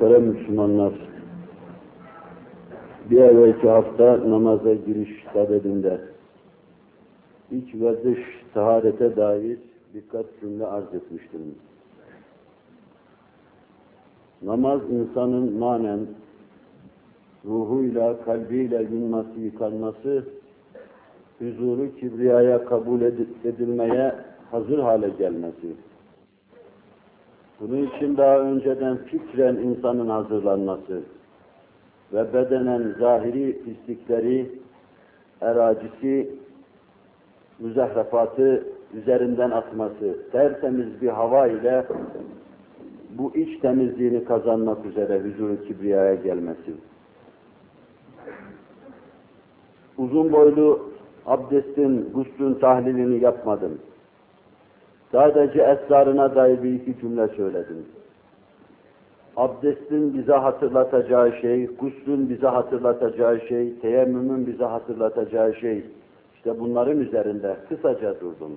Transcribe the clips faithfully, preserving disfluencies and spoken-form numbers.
Muhterem Müslümanlar, bir evvelki hafta namaza giriş sadedinde iç ve dış taharete dair birkaç cümle arz etmiştim. Namaz insanın manen, ruhuyla, kalbiyle yunması, yıkanması, huzuru kibriyaya kabul edilmeye hazır hale gelmesi. Bunun için daha önceden fikren insanın hazırlanması ve bedenen zahiri pislikleri, eracisi, müzehrefatı üzerinden atması, tertemiz bir hava ile bu iç temizliğini kazanmak üzere huzur-u kibriyaya gelmesi. Uzun boylu abdestin, guslün tahlilini yapmadım. Sadece esrarına dair bir iki cümle söyledim. Abdestin bize hatırlatacağı şey, guslün bize hatırlatacağı şey, teyemmümün bize hatırlatacağı şey, işte bunların üzerinde kısaca durdum.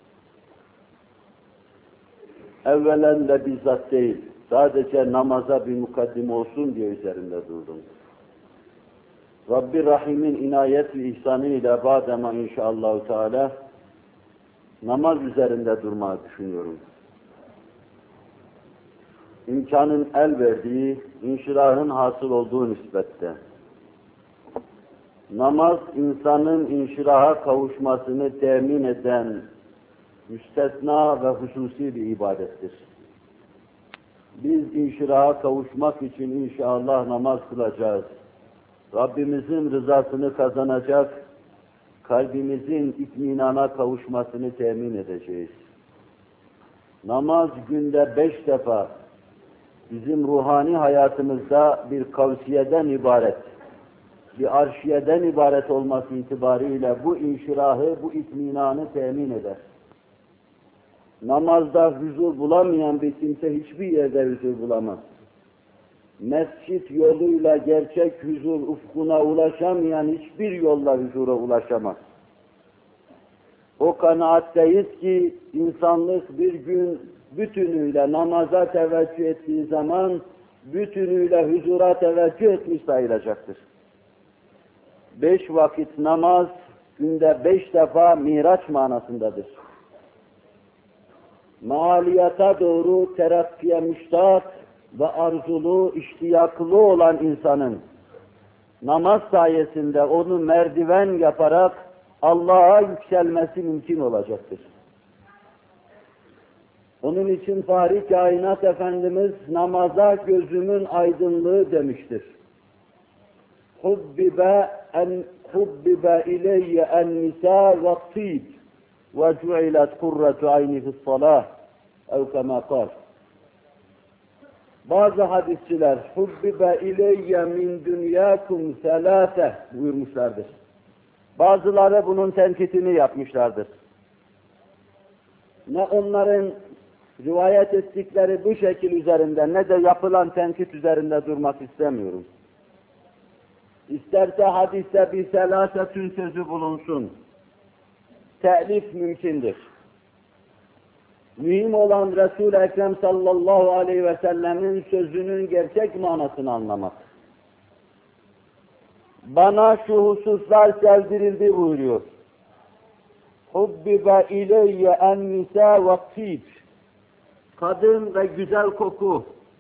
Evvelen de bizzat değil, sadece namaza bir mukaddim olsun diye üzerinde durdum. Rabbi Rahim'in inayet ve ihsanı ile badema inşallah Teala namaz üzerinde durmayı düşünüyorum. İmkanın el verdiği, inşirahın hasıl olduğu nispette. Namaz, insanın inşiraha kavuşmasını temin eden müstesna ve hususi bir ibadettir. Biz inşiraha kavuşmak için inşallah namaz kılacağız. Rabbimizin rızasını kazanacak, kalbimizin itminana kavuşmasını temin edeceğiz. Namaz günde beş defa bizim ruhani hayatımızda bir kavsiyeden ibaret, bir arşiyeden ibaret olması itibariyle bu inşirahı, bu itminanı temin eder. Namazda huzur bulamayan bir kimse hiçbir yerde huzur bulamaz. Mescit yoluyla gerçek huzur ufkuna ulaşamayan hiçbir yolla huzura ulaşamaz. O kanaatteyiz ki insanlık bir gün bütünüyle namaza teveccüh ettiği zaman bütünüyle huzura teveccüh etmiş sayılacaktır. Beş vakit namaz günde beş defa miraç manasındadır. Maaliyata doğru terakkiye müştak ve arzulu, iştiyaklı olan insanın namaz sayesinde onu merdiven yaparak Allah'a yükselmesi mümkün olacaktır. Onun için Fahri Kainat Efendimiz namaza gözümün aydınlığı demiştir. Hubbibe en hubbibe ileyye en nisa ve tib ve cu'ilet kurretu ayni fi's-salah ev kema kâl. Bazı hadisçiler hubbibe ileyye min dünyakum selâse buyurmuşlardır. Bazıları bunun tenkitini yapmışlardır. Ne onların rivayet ettikleri bu şekil üzerinde ne de yapılan tenkit üzerinde durmak istemiyorum. İsterse hadiste bir selâsetün sözü bulunsun. Te'lif mümkündür. Mühim olan Resul-i Ekrem sallallahu aleyhi ve sellemin sözünün gerçek manasını anlamak. Bana şu hususlar sevdirildi buyuruyor. Hubbibe ileyye en nisa ve tib. Kadın ve güzel koku.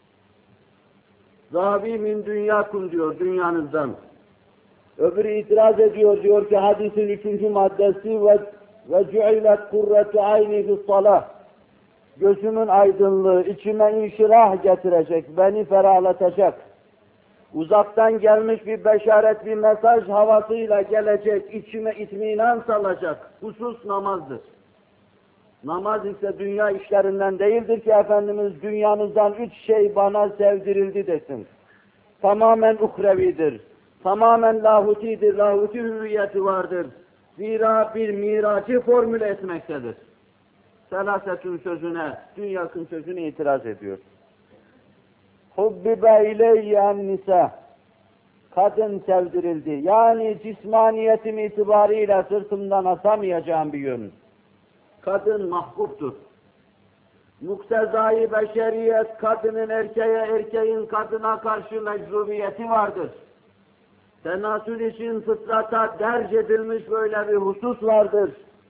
Zahabi min dünyakum diyor, dünyanızdan. Öbürü itiraz ediyor, diyor ki hadisin üçüncü maddesi ve ve cu'ilet kurretu ayni fi's-salah. Gözümün aydınlığı içime inşirah getirecek, beni ferahlatacak. Uzaktan gelmiş bir beşaret, bir mesaj havasıyla gelecek, içime itminan salacak. Husus namazdır. Namaz ise dünya işlerinden değildir ki Efendimiz dünyanızdan üç şey bana sevdirildi desin. Tamamen uhrevidir. Tamamen lahutidir, lahuti hüviyeti vardır. Zira bir miracı formüle etmektedir. Selasetün sözüne, dünyasın sözüne itiraz ediyor. Hubbibe ileyyen nisa. Kadın sevdirildi. Yani cismaniyetim itibariyle sırtımdan asamayacağım bir yön. Kadın mahbuptur. muktezai beşeriyet, kadının erkeğe, erkeğin kadına karşı meczubiyeti vardır. Tenasül için fıtrata derc edilmiş böyle bir husus vardır.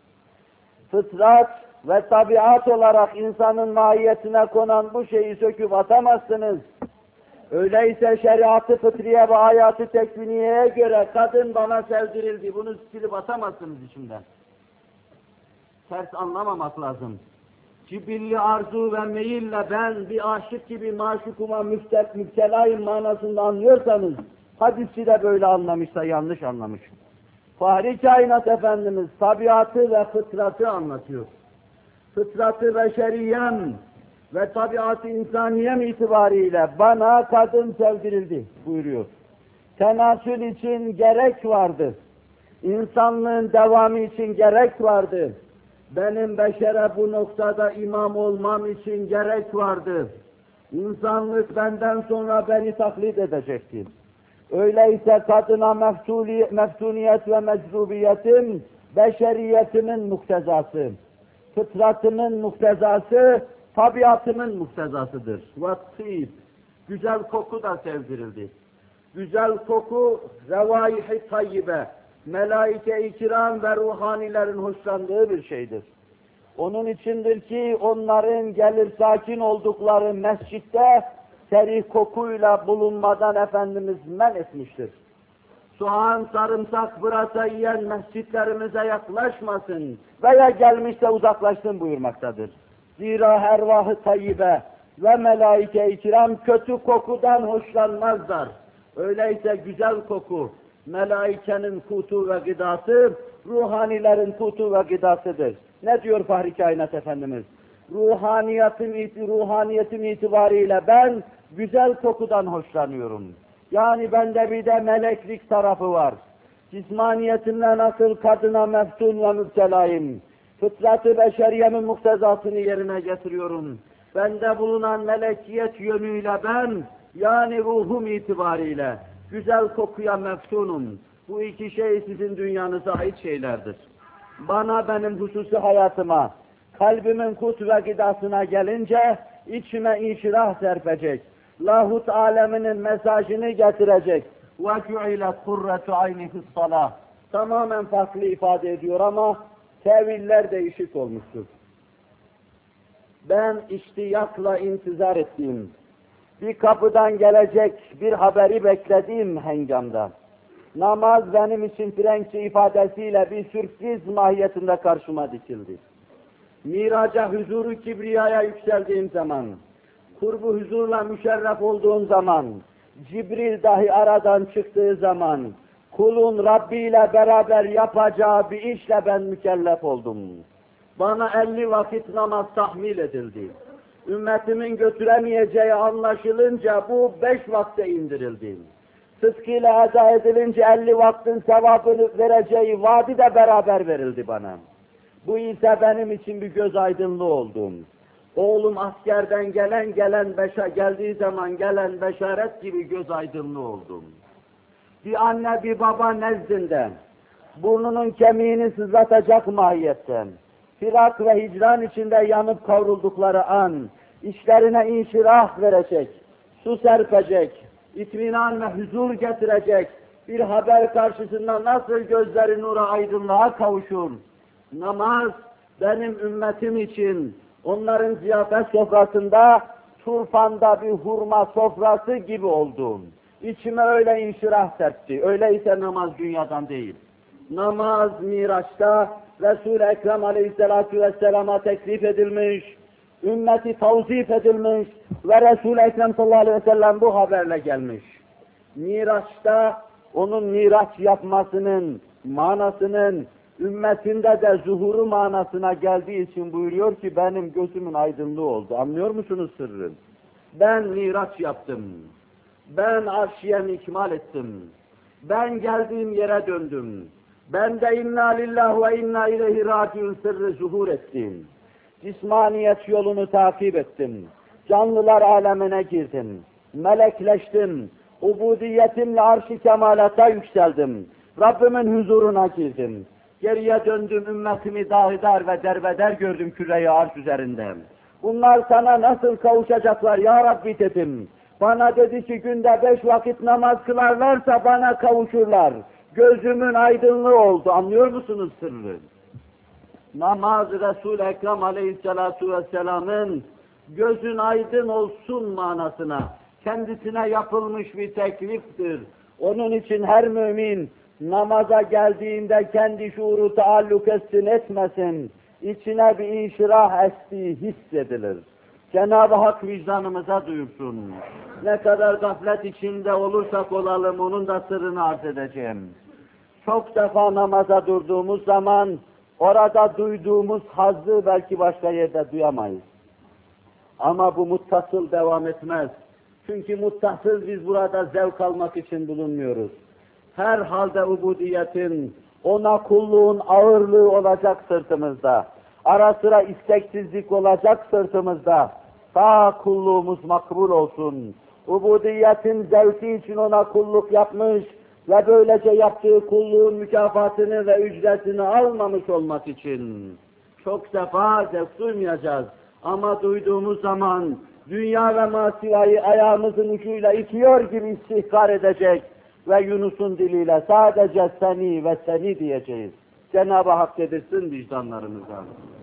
Fıtrat ve tabiat olarak insanın mahiyetine konan bu şeyi söküp atamazsınız. Öyleyse şeriatı fıtriye ve hayatı tekviniyeye göre kadın bana sevdirildi, bunu silip atamazsınız içimden. Ters anlamamak lazım. Cibilli arzu ve meyille ben bir aşık gibi maşukuma müftet, müptelayım manasında anlıyorsanız, hadisçi de böyle anlamışsa yanlış anlamış. Fahri Kainat Efendimiz tabiatı ve fıtratı anlatıyor. Fıtratı beşeriyem ve tabiat-ı insaniyem itibariyle bana kadın sevdirildi buyuruyor. Tenasül için gerek vardı. İnsanlığın devamı için gerek vardı. Benim beşere bu noktada imam olmam için gerek vardı. İnsanlık benden sonra beni taklit edecekti. Öyleyse kadına meftuli, meftuniyet ve meczubiyetim, beşeriyetimin muktezası, fıtratımın muktezası, tabiatımın muktezasıdır. Vattib, güzel koku da sevdirildi. Güzel koku, revâih-i tayyibe, melaike-i kiram ve ruhanilerin hoşlandığı bir şeydir. Onun içindir ki onların gelir sakin oldukları mescitte serih kokuyla bulunmadan Efendimiz men etmiştir. Soğan, sarımsak, pırasa yiyen mescitlerimize yaklaşmasın veya gelmişse uzaklaşsın buyurmaktadır. Zira ervah-ı tayyibe ve melaike-i kiram kötü kokudan hoşlanmazlar. Öyleyse güzel koku, melaikenin kutu ve gıdası, ruhanilerin kutu ve gıdasıdır. Ne diyor Fahri Kainat Efendimiz? Ruhaniyetim, ruhaniyetim itibariyle ben güzel kokudan hoşlanıyorum. Yani bende bir de meleklik tarafı var. Cismaniyetimle nasıl kadına meftun ve müptelayım. Fıtrat-ı beşeriyemin muktezasını yerine getiriyorum. Bende bulunan melekiyet yönüyle ben, yani ruhum itibariyle güzel kokuya meftunum. Bu iki şey sizin dünyanıza ait şeylerdir. Bana, benim hususi hayatıma, kalbimin kut ve gıdasına gelince içime inşirah serpecek. Lahut aleminin mesajını getirecek. وَجُعِلَتْ قُرَّةُ عَيْنِ فِي الصَّلَاةِ Tamamen farklı ifade ediyor ama teviller değişik olmuştur. Ben iştiyakla intizar ettiğim, bir kapıdan gelecek bir haberi beklediğim hengamda, namaz benim için Frenkçe ifadesiyle bir sürpriz mahiyetinde karşıma dikildi. Miraca, huzuru kibriyaya yükseldiğim zaman, kurbu huzurla müşerref olduğum zaman, Cibril dahi aradan çıktığı zaman, kulun Rabbi ile beraber yapacağı bir işle ben mükellef oldum. Bana elli vakit namaz tahmil edildi. Ümmetimin götüremeyeceği anlaşılınca bu beş vakte indirildi. Sıdkıyla eda edilince elli vaktin sevabını vereceği vaadi de beraber verildi bana. Bu ise benim için bir göz aydınlığı oldu. Oğlum askerden gelen gelen beşe geldiği zaman gelen beşaret gibi göz aydınlığı oldum. Bir anne bir baba nezdinde burnunun kemiğini sızlatacak mahiyetten, firak ve hicran içinde yanıp kavruldukları an, işlerine inşirah verecek, su serpecek, itminan ve huzur getirecek bir haber karşısında nasıl gözleri nura aydınlığa kavuşur? Namaz benim ümmetim için onların ziyafet sofrasında turfanda bir hurma sofrası gibi oldu. İçime öyle inşirah serpti. Öyleyse namaz dünyadan değil. Namaz Miraç'ta Resul-i Ekrem Aleyhisselatü Vesselam'a teklif edilmiş, ümmeti tavzif edilmiş ve Resul-i Ekrem sallallahu aleyhi ve sellem bu haberle gelmiş. Miraç'ta onun miraç yapmasının manasının ümmetinde de zuhuru manasına geldiği için buyuruyor ki benim gözümün aydınlığı oldu. Anlıyor musunuz sırrı? Ben miraç yaptım. Ben arşiyemi ikmal ettim. Ben geldiğim yere döndüm. Ben de inna lillahi ve inna ileyhi raciun sırrı zuhur ettim. Cismaniyet yolunu takip ettim. Canlılar alemine girdim. Melekleştim. Ubudiyetimle arş-ı kemalata yükseldim. Rabbimin huzuruna girdim. Geriye döndüm, ümmetimi dağıdar ve derbeder gördüm küre-i arş üzerinde. Bunlar sana nasıl kavuşacaklar ya Rabbi dedim. Bana dedi ki günde beş vakit namaz kılarlarsa bana kavuşurlar. Gözümün aydınlığı oldu. Anlıyor musunuz sırrı? Namaz Resul-i Ekrem Aleyhisselatu Vesselam'ın gözün aydın olsun manasına kendisine yapılmış bir tekliftir. Onun için her mümin namaza geldiğinde kendi şuuru taalluk etsin etmesin, içine bir inşirah estiği hissedilir. Cenab-ı Hak vicdanımıza duyursun. Ne kadar gaflet içinde olursak olalım onun da sırrını arz edeceğim. Çok defa namaza durduğumuz zaman orada duyduğumuz hazzı belki başka yerde duyamayız. Ama bu muttasıl devam etmez. Çünkü muttasıl biz burada zevk almak için bulunmuyoruz. Her halde ubudiyetin, ona kulluğun ağırlığı olacak sırtımızda. Ara sıra isteksizlik olacak sırtımızda. Ta kulluğumuz makbul olsun. Ubudiyetin zevki için ona kulluk yapmış ve böylece yaptığı kulluğun mükafatını ve ücretini almamış olmak için çok defa zevk duymayacağız. Ama duyduğumuz zaman dünya ve masivayı ayağımızın ucuyla itiyor gibi istihkar edecek ve Yunus'un diliyle sadece seni ve seni diyeceğiz. Cenab-ı Hak dedirsin vicdanlarımıza.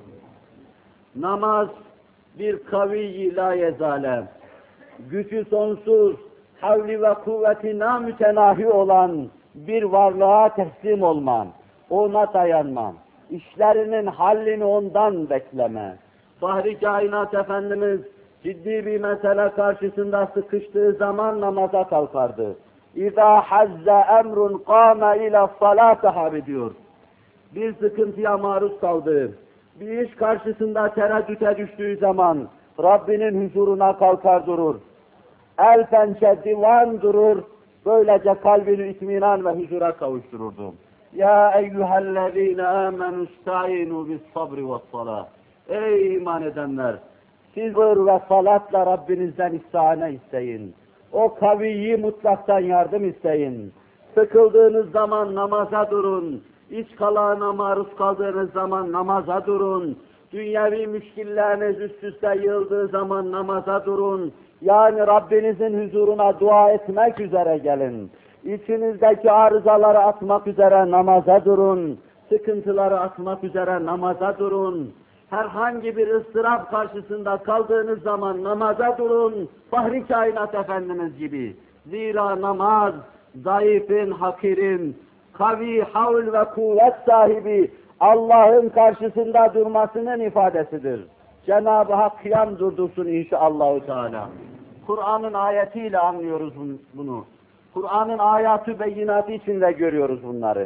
Namaz bir kavi la yezale, gücü sonsuz, havli ve kuvveti namütenahi olan bir varlığa teslim olman, ona dayanman, işlerinin hallini ondan bekleme. Fahri Kainat Efendimiz ciddi bir mesele karşısında sıkıştığı zaman namaza kalkardı. İzâ hazze emrun kâme ile salâte habi diyor. Bir sıkıntıya maruz kaldı. Bir iş karşısında tereddüte düştüğü zaman Rabbinin huzuruna kalkar durur. El pençe divan durur. Böylece kalbini itminan ve huzura kavuştururdu. Ya eyyühellezîne âmenü istâinû bis sabri ve salâh. Ey iman edenler! Siz sabır ve salatla Rabbinizden istihane isteyin. O kaviyi mutlaktan yardım isteyin. Sıkıldığınız zaman namaza durun. İç kalağına maruz kaldığınız zaman namaza durun. Dünyevi müşkilleriniz üst üste yığıldığı zaman namaza durun. Yani Rabbinizin huzuruna dua etmek üzere gelin. İçinizdeki arızaları atmak üzere namaza durun. Sıkıntıları atmak üzere namaza durun. Herhangi bir ıstırap karşısında kaldığınız zaman namaza durun. Fahri Kainat Efendimiz gibi. Zira namaz, zayıfın, hakirin, kavi, havl ve kuvvet sahibi Allah'ın karşısında durmasının ifadesidir. Cenab-ı Hak kıyam durdursun inşallahü teala. Kur'an'ın ayetiyle anlıyoruz bunu. Kur'an'ın ayatı beyinatı içinde görüyoruz bunları.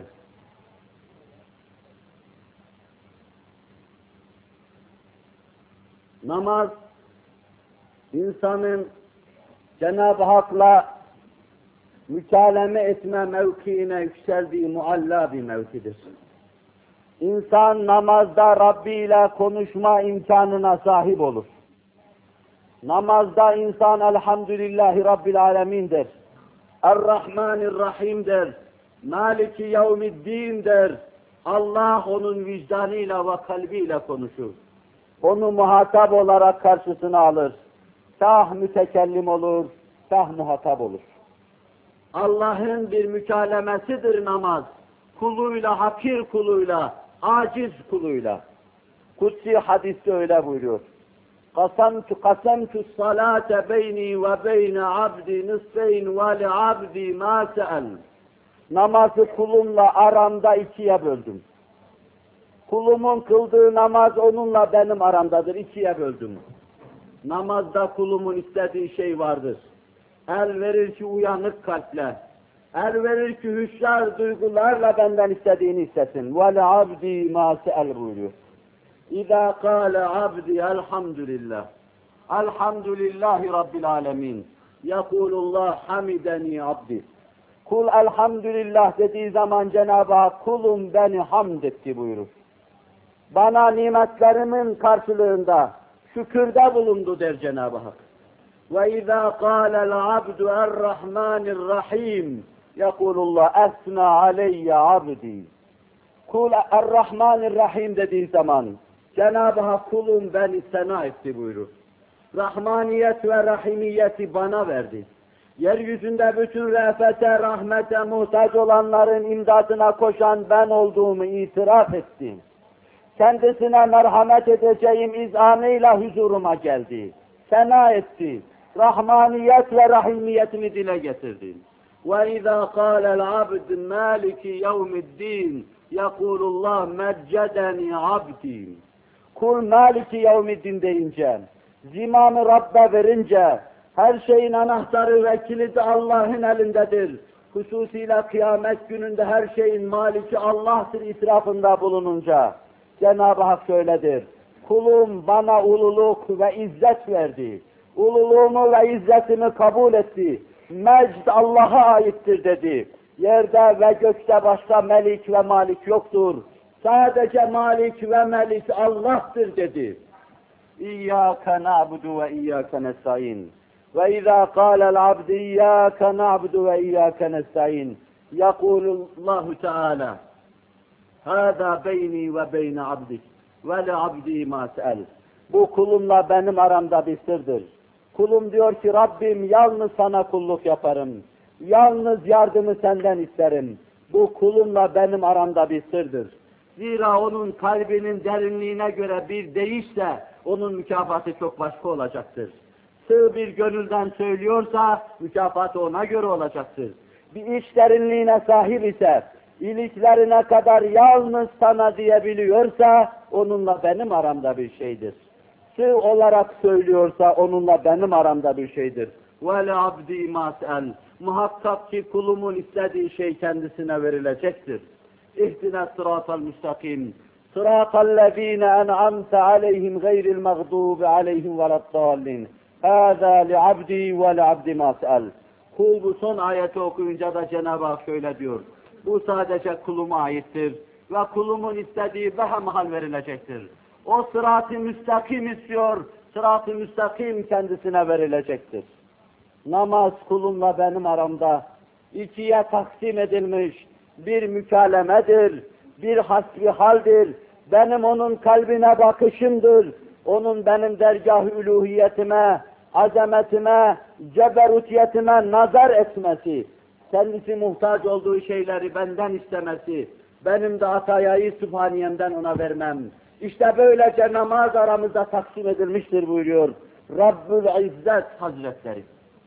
Namaz, insanın Cenab-ı Hak'la mükaleme etme mevkiine yükseldiği mualla bir mevkidir. İnsan namazda Rabbi ile konuşma imkanına sahip olur. Namazda insan elhamdülillahi Rabbil alemin der. Er-Rahmanir-Rahim der. Maliki yevmiddin der. Allah onun vicdanıyla ve kalbiyle konuşur. Onu muhatap olarak karşısına alır. Kah mütekellim olur, kah muhatap olur. Allah'ın bir mükalemesidir namaz. Kuluyla, hakir kuluyla, aciz kuluyla. Kutsi hadiste öyle buyuruyor. Kasamtu kasamtu salate beyni ve beyne abdi nisfeyn ve li abdi ma se'el. Namazı kulumla aramda ikiye böldüm. Kulumun kıldığı namaz onunla benim aramdadır, ikiye böldüm. Namazda kulumun istediği şey vardır. El verir ki uyanık kalple, el verir ki hüşyar duygularla benden istediğini istesin. وَلَعَبْدِي مَا سَأَلْ buyuruyor. اِذَا قَالَ عَبْدِي elhamdülillah. Elhamdülillahi Rabbil alemin. يَقُولُ hamideni abdi. Kul elhamdülillah dediği zaman Cenab-ı Hak kulum beni hamd etti buyurur. Bana nimetlerimin karşılığında şükürde bulundu der Cenab-ı Hak. وَاِذَا قَالَ الْعَبْدُ الرَّحْمَانِ الرَّحِيمِ يَقُولُ اللّٰهِ اَسْنَا عَلَيَّ عَبْدِي. Kul Er-Rahmanir-Rahim dediği zaman Cenab-ı Hak kulum beni sena etti buyurur. Rahmaniyet ve rahimiyeti bana verdi. Yeryüzünde bütün re'fete, rahmete muhtaç olanların imdadına koşan ben olduğumu itiraf ettim. Kendisine merhamet edeceğim izanıyla huzuruma geldi. Sena etti. Rahmaniyet ve rahimiyetini dile getirdim. وَاِذَا قَالَ الْعَبْدِ مَالِكِ يَوْمِ الدِّينِ يَقُولُ اللّٰهِ مَجَّدَنِي عَبْدِي. Kul Maliki Yevmiddin deyince, zimanı Rabb'e verince, her şeyin anahtarı ve kilidi Allah'ın elindedir. Hususiyle kıyamet gününde her şeyin maliki Allah'tır itirafında bulununca, Cenab-ı Hak şöyledir. Kulum bana ululuk ve izzet verdi. Ululuğumu ve izzetimi kabul etti. Mecd Allah'a aittir dedi. Yerde ve gökte başka melik ve malik yoktur. Sadece malik ve melik Allah'tır dedi. İyyâke na'budu ve iyyâke nestaîn. Ve izâ kâlel abd iyyâke na'budu ve iyyâke nestaîn. Yekulullahu Teala. Hâzâ beyni ve beyne abdik. Ve le abdî mâ se'el. Bu kulumla benim aramda bir sırdır. Kulum diyor ki Rabbim yalnız sana kulluk yaparım. Yalnız yardımı senden isterim. Bu kulumla benim aramda bir sırdır. Zira onun kalbinin derinliğine göre bir değişse onun mükafatı çok başka olacaktır. Sığ bir gönülden söylüyorsa mükafatı ona göre olacaktır. Bir iç derinliğine sahip ise, iliklerine kadar yalnız sana diyebiliyorsa onunla benim aramda bir şeydir. Sığ olarak söylüyorsa onunla benim aramda bir şeydir. وَلَا عَبْدِي مَا سَأَلْ. Muhakkak ki kulumun istediği şey kendisine verilecektir. اِهْدِنَا الصِّرَاطَ الْمُسْتَقِيمِ صِرَاطَ الَّذ۪ينَ أَنْعَمْتَ عَلَيْهِمْ غَيْرِ الْمَغْضُوبِ عَلَيْهِمْ وَلَا الضَّالِّينَ هَذَا لِعَبْدِي وَلَعَبْدِ مَا سَأَلْ. Kul bu son ayeti okuyunca da Cenab-ı Hak şöyle diyor. Bu sadece kuluma aittir ve kulumun istediği behemhal verilecektir. O sırat-ı müstakim istiyor, sırat-ı müstakim kendisine verilecektir. Namaz kulumla benim aramda ikiye taksim edilmiş bir mükalemedir, bir hasbihaldir. Benim onun kalbine bakışımdır, onun benim dergâh-ı uluhiyetime, azametime, ceberutiyetime nazar etmesi, kendisi muhtaç olduğu şeyleri benden istemesi, benim de atayayı sübhaniyemden ona vermem. İşte böylece namaz aramızda taksim edilmiştir buyuruyor Rabbül İzzet Hazretleri.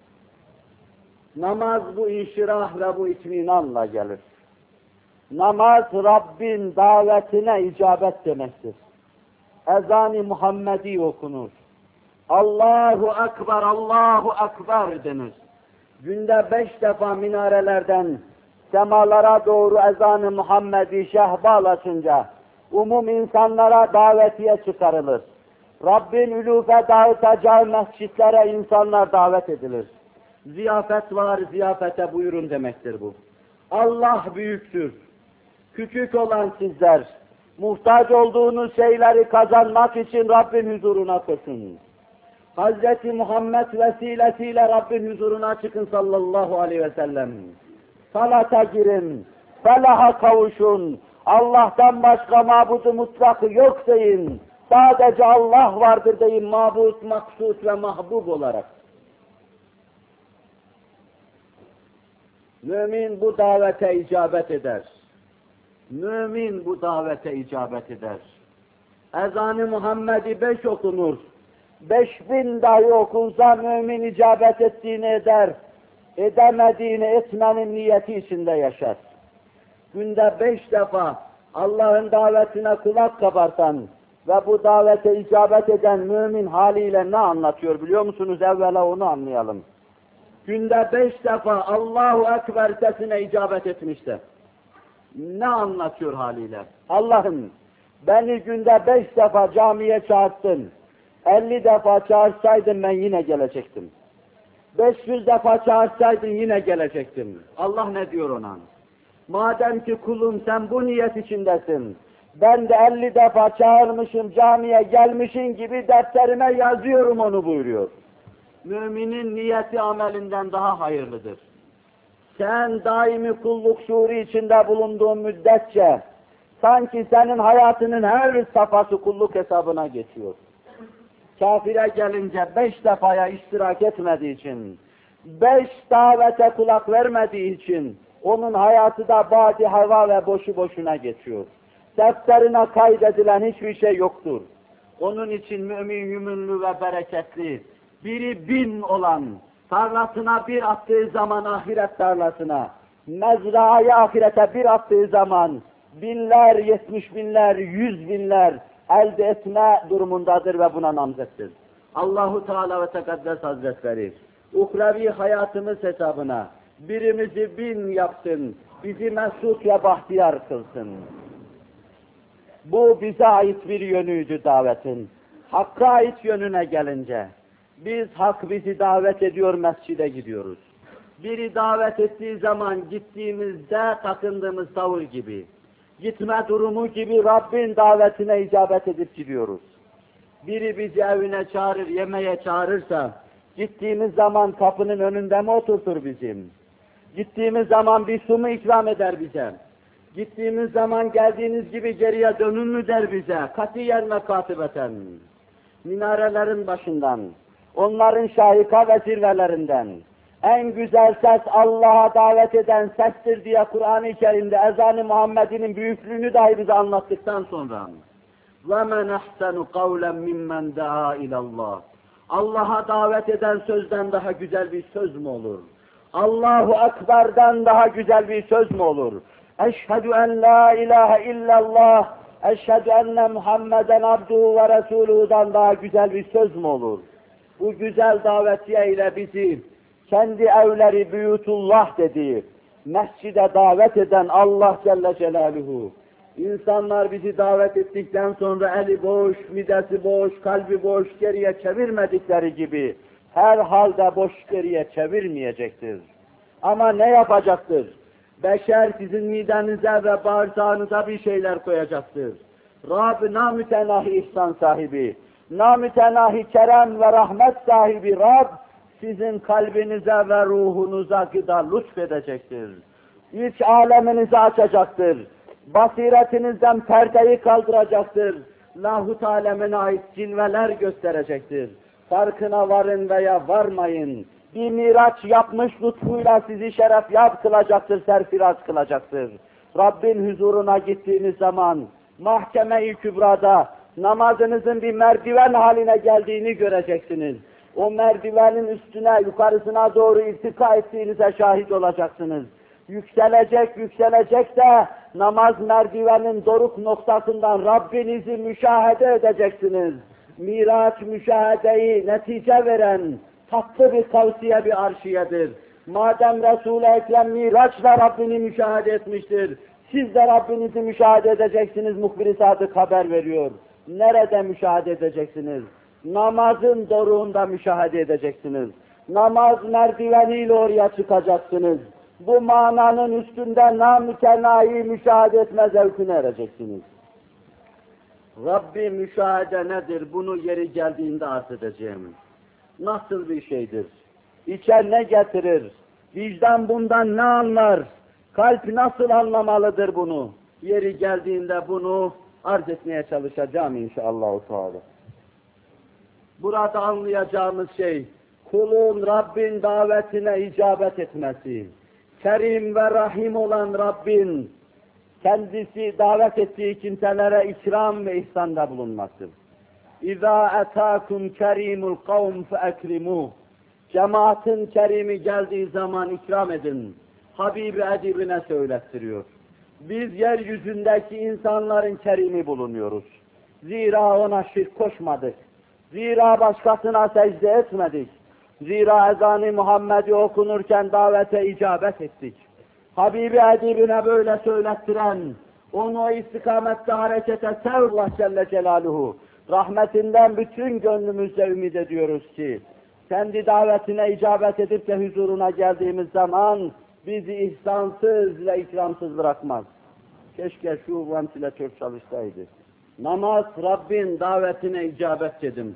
Namaz bu inşirah ve bu itminanla gelir. Namaz Rabbin davetine icabet demektir. Ezan-ı Muhammedi okunur. Allahu Ekber, Allahu Ekber denir. Günde beş defa minarelerden semalara doğru ezan-ı Muhammedi şehbal açınca umum insanlara davetiye çıkarılır. Rabbin ülufe dağıtacağı mescitlere insanlar davet edilir. Ziyafet var, ziyafete buyurun demektir bu. Allah büyüktür. Küçük olan sizler, muhtaç olduğunuz şeyleri kazanmak için Rabbin huzuruna koşun. Hazreti Muhammed vesilesiyle Rabbin huzuruna çıkın sallallahu aleyhi ve sellem. Salata girin, felaha kavuşun. Allah'tan başka mabudu mutlakı yok deyin. Sadece Allah vardır deyin, mabut, maksut ve mahbub olarak. Mümin bu davete icabet eder. Mümin bu davete icabet eder. Ezan-ı Muhammedi beş okunur. Beş bin dahi okunsa mümin icabet ettiğini eder. Edemediğini etmenin niyeti içinde yaşar. Günde beş defa Allah'ın davetine kulak kabartan ve bu davete icabet eden mümin haliyle ne anlatıyor biliyor musunuz? Evvela onu anlayalım. Günde beş defa Allahu Ekber sesine icabet etmişti. Ne anlatıyor haliyle? Allah'ım beni günde beş defa camiye çağırttın. elli defa çağırsaydın ben yine gelecektim. beş yüz defa çağırsaydın yine gelecektim. Allah ne diyor ona? Madem ki kulum sen bu niyet içindesin, ben de elli defa çağırmışım camiye gelmişin gibi defterime yazıyorum onu buyuruyor. Müminin niyeti amelinden daha hayırlıdır. Sen daimi kulluk şuuru içinde bulunduğun müddetçe, Sanki senin hayatının her safhası kulluk hesabına geçiyor. Kafire gelince beş defaya iştirak etmediği için, beş davete kulak vermediği için, onun hayatı da badi hava ve boşu boşuna geçiyor. Defterine kaydedilen hiçbir şey yoktur. Onun için mümin yümünlü ve bereketli, biri bin olan, tarlasına bir attığı zaman ahiret tarlasına, mezraya ahirete bir attığı zaman, binler, yetmiş binler, yüz binler elde etme durumundadır ve buna namzettir. Allahu Teala ve Tekaddes Hazretleri, uhrevi hayatımız hesabına birimizi bin yapsın, bizi mesut ve bahtiyar kılsın. Bu bize ait bir yönüydü davetin. Hakk'a ait yönüne gelince, biz Hak bizi davet ediyor, mescide gidiyoruz. Biri davet ettiği zaman gittiğimizde takındığımız tavır gibi, gitme durumu gibi Rabbin davetine icabet edip gidiyoruz. Biri bizi evine çağırır, yemeğe çağırırsa, gittiğimiz zaman kapının önünde mi oturtur bizim? Gittiğimiz zaman bir su mu ikram eder bize? Gittiğimiz zaman geldiğiniz gibi geriye dönün mü der bize? Katiyen ve katibeten. Minarelerin başından, onların şahika ve zirvelerinden, en güzel ses Allah'a davet eden sestir diye Kur'an-ı Kerim'de ezan-ı Muhammed'in büyüklüğünü dahi bize anlattıktan sonra وَمَنْ اَحْسَنُ قَوْلًا مِمَّنْ دَعَا اِلَى اللّٰهِ Allah'a davet eden sözden daha güzel bir söz mü olur? Allahu Ekber'den daha güzel bir söz mü olur? Eşhedü en la ilahe illallah, eşhedü enne Muhammeden abduhu ve resuluhu'dan daha güzel bir söz mü olur? Bu güzel davetiye ile bizi kendi evleri büyütullah dediği, mescide davet eden Allah Celle Celaluhu, İnsanlar bizi davet ettikten sonra eli boş, midesi boş, kalbi boş, geriye çevirmedikleri gibi herhalde boş geriye çevirmeyecektir. Ama ne yapacaktır? Beşer sizin midenize ve bağırsağınıza bir şeyler koyacaktır. Rab namütenahi ihsan sahibi, namütenahi kerem ve rahmet sahibi Rab sizin kalbinize ve ruhunuza gıda lütfedecektir. İç aleminizi açacaktır. Basiretinizden perdeyi kaldıracaktır. Lahut alemine ait cilveler gösterecektir. Farkına varın veya varmayın. Bir miraç yapmış lütfuyla sizi şerefyab kılacaktır, serfiraz kılacaktır. Rabbin huzuruna gittiğiniz zaman mahkeme-i kübrada namazınızın bir merdiven haline geldiğini göreceksiniz. O merdivenin üstüne, yukarısına doğru irtika ettiğinize şahit olacaksınız. Yükselecek, yükselecek de namaz merdivenin doruk noktasından Rabbinizi müşahede edeceksiniz. Miraç müşahedeyi netice veren tatlı bir tavsiye, bir arşiyedir. Madem Resul-i Ekrem miraçla Rabbini müşahede etmiştir, siz de Rabbinizi müşahede edeceksiniz, muhbir-i sadık haber veriyor. Nerede müşahede edeceksiniz? Namazın doruğunda müşahede edeceksiniz. Namaz merdiveniyle oraya çıkacaksınız. Bu mananın üstünde namütenahi müşahede etme zevkine ereceksiniz. Rabbi müşahede nedir? Bunu yeri geldiğinde arz edeceğim. Nasıl bir şeydir? İçe ne getirir? Vicdan bundan ne anlar? Kalp nasıl anlamalıdır bunu? Yeri geldiğinde bunu arz etmeye çalışacağım inşallah. Burada anlayacağımız şey, kulun Rabbin davetine icabet etmesi. Kerim ve Rahim olan Rabbin, kendisi davet ettiği kimselere ikram ve ihsanda bulunması. اِذَا اَتَاكُمْ كَرِيمُ الْقَوْمِ فَاَكْرِمُوهُ Cemaatin kerimi geldiği zaman ikram edin. Habibi edibine söylettiriyor. Biz yeryüzündeki insanların kerimi bulunuyoruz. Zira ona şirk koşmadık. Zira başkasına secde etmedik. Zira ezan-ı Muhammed'i okunurken davete icabet ettik. Habibi edibine böyle söylettiren, onu o istikamette harekete sevk Allah Celle Celaluhu, rahmetinden bütün gönlümüzle ümit ediyoruz ki, kendi davetine icabet edip de huzuruna geldiğimiz zaman bizi ihsansız ve ikramsız bırakmaz. Keşke şu ventilatör çalışsaydı. Namaz Rabbin davetine icabet dedim.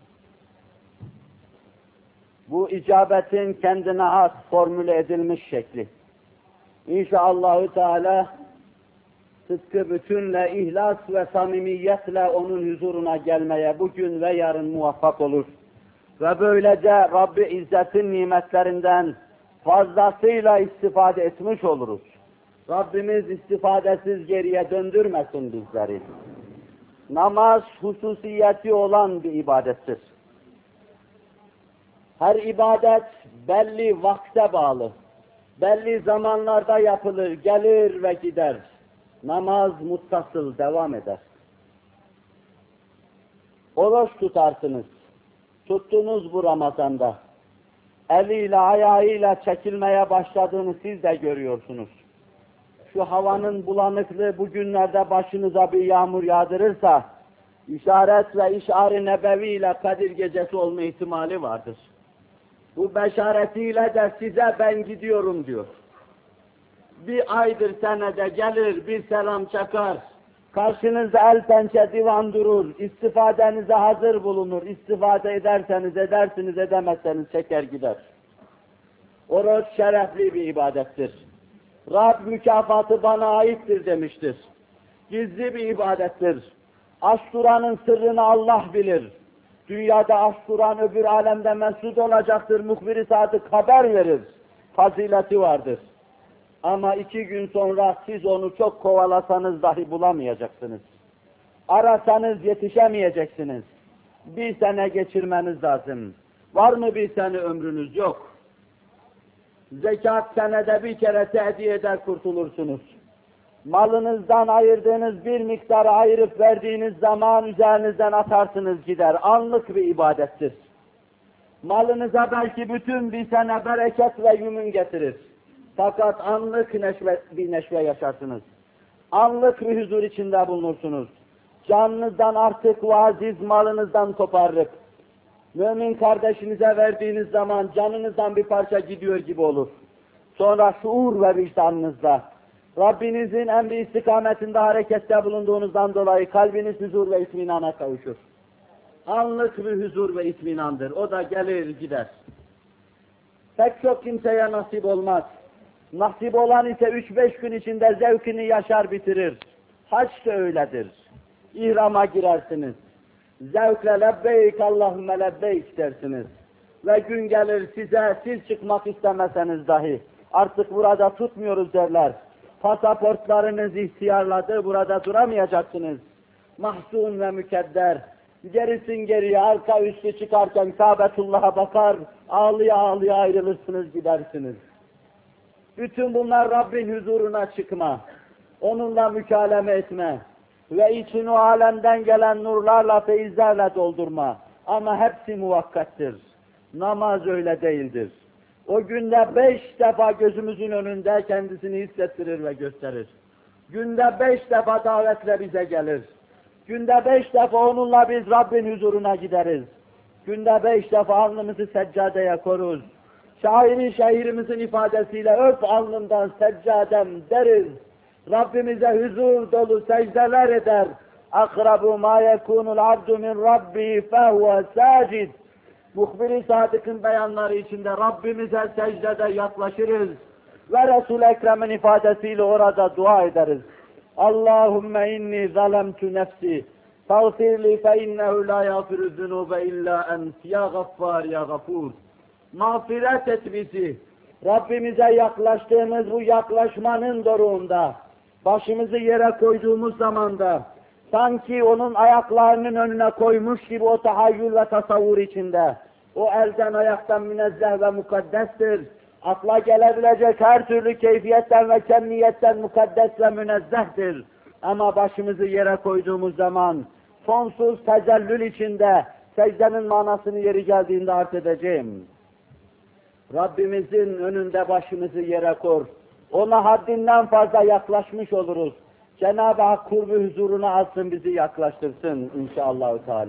Bu icabetin kendine has formüle edilmiş şekli. İnşallahü Teala sıdkı bütünle, ihlas ve samimiyetle onun huzuruna gelmeye bugün ve yarın muvaffak olur. Ve böylece Rabbi İzzet'in nimetlerinden fazlasıyla istifade etmiş oluruz. Rabbimiz istifadesiz geriye döndürmesin bizleri. Namaz hususiyeti olan bir ibadettir. Her ibadet belli vakte bağlı. Belli zamanlarda yapılır, gelir ve gider. Namaz muttasıl devam eder. Oruç tutarsınız. Tuttunuz bu Ramazan'da. Eliyle, ayağıyla çekilmeye başladığını siz de görüyorsunuz. Şu havanın bulanıklığı bugünlerde başınıza bir yağmur yağdırırsa, işaret ve işar-ı nebeviyle Kadir gecesi olma ihtimali vardır. Bu beşaretiyle de size ben gidiyorum diyor. Bir aydır senede gelir, bir selam çakar, karşınızda el pençe divan durur, istifadenize hazır bulunur, istifade ederseniz edersiniz, edemezseniz çeker gider. Oruç şerefli bir ibadettir. Rab mükafatı bana aittir demiştir. Gizli bir ibadettir. Aşuranın sırrını Allah bilir. Dünyada aşuran öbür alemde mesut olacaktır, muhbir-i sadık haber verir. Fazileti vardır. Ama iki gün sonra siz onu çok kovalasanız dahi bulamayacaksınız. Arasanız yetişemeyeceksiniz. Bir sene geçirmeniz lazım. Var mı bir sene ömrünüz? Yok. Zekat senede bir kere tehdiye eder kurtulursunuz. Malınızdan ayırdığınız bir miktarı ayırıp verdiğiniz zaman üzerinizden atarsınız gider. Anlık bir ibadettir. Malınıza belki bütün bir sene bereket ve yümün getirir. Fakat anlık neşve, bir neşve yaşarsınız. Anlık bir huzur içinde bulunursunuz. Canınızdan artık ve aziz malınızdan koparıp, mümin kardeşinize verdiğiniz zaman canınızdan bir parça gidiyor gibi olur. Sonra şuur ve vicdanınızda, Rabbinizin emri istikametinde harekette bulunduğunuzdan dolayı kalbiniz huzur ve itminana kavuşur. Anlık bir huzur ve itminandır. O da gelir gider. Pek çok kimseye nasip olmaz. Nasip olan ise üç beş gün içinde zevkini yaşar bitirir. Hac da öyledir. İhrama girersiniz. Zevkle lebbeyk Allahümme lebbeyk dersiniz. Ve gün gelir size, siz çıkmak istemeseniz dahi, artık burada tutmuyoruz derler. Pasaportlarınız ihtiyarladı, burada duramayacaksınız. Mahzun ve mükedder. Gerisin geriye, arka üstü çıkarken Kâbetullah'a bakar, ağlıya ağlıya ayrılırsınız, gidersiniz. Bütün bunlar Rabbin huzuruna çıkma, onunla mükaleme etme ve için o alemden gelen nurlarla, feyizlerle doldurma. Ama hepsi muvakkattir. Namaz öyle değildir. O günde beş defa gözümüzün önünde kendisini hissettirir ve gösterir. Günde beş defa davetle bize gelir. Günde beş defa onunla biz Rabbin huzuruna gideriz. Günde beş defa alnımızı seccadeye koruz. Şairin şairimizin ifadesiyle öp alnımdan seccadem deriz. Rabbimize huzur dolu secdeler eder. Akrabu ma yekunul abdu min rabbi fehuve sacid. Muhbir-i Sadık'ın beyanları içinde Rabbimize secdede yaklaşırız. Ve Resul-i Ekrem'in ifadesiyle orada dua ederiz. Allahümme inni zalemtu nefsi. Tağfirli fe innehu la yağfiru zunube illa ent. Ya gaffar ya gafur. Mağfiret et bizi. Rabbimize yaklaştığımız bu yaklaşmanın doruğunda, başımızı yere koyduğumuz zamanda, sanki onun ayaklarının önüne koymuş gibi o tahayyül ve tasavvur içinde, o elden ayaktan münezzeh ve mukaddestir. Akla gelebilecek her türlü keyfiyetten ve kemmiyetten mukaddes ve münezzehtir. Ama başımızı yere koyduğumuz zaman, sonsuz tecellül içinde, secdenin manasını yeri geldiğinde arz edeceğim. Rabbimizin önünde başımızı yere kor. Ona haddinden fazla yaklaşmış oluruz. Cenab-ı Hak kurbu huzuruna alsın, bizi yaklaştırsın inşallah Teala.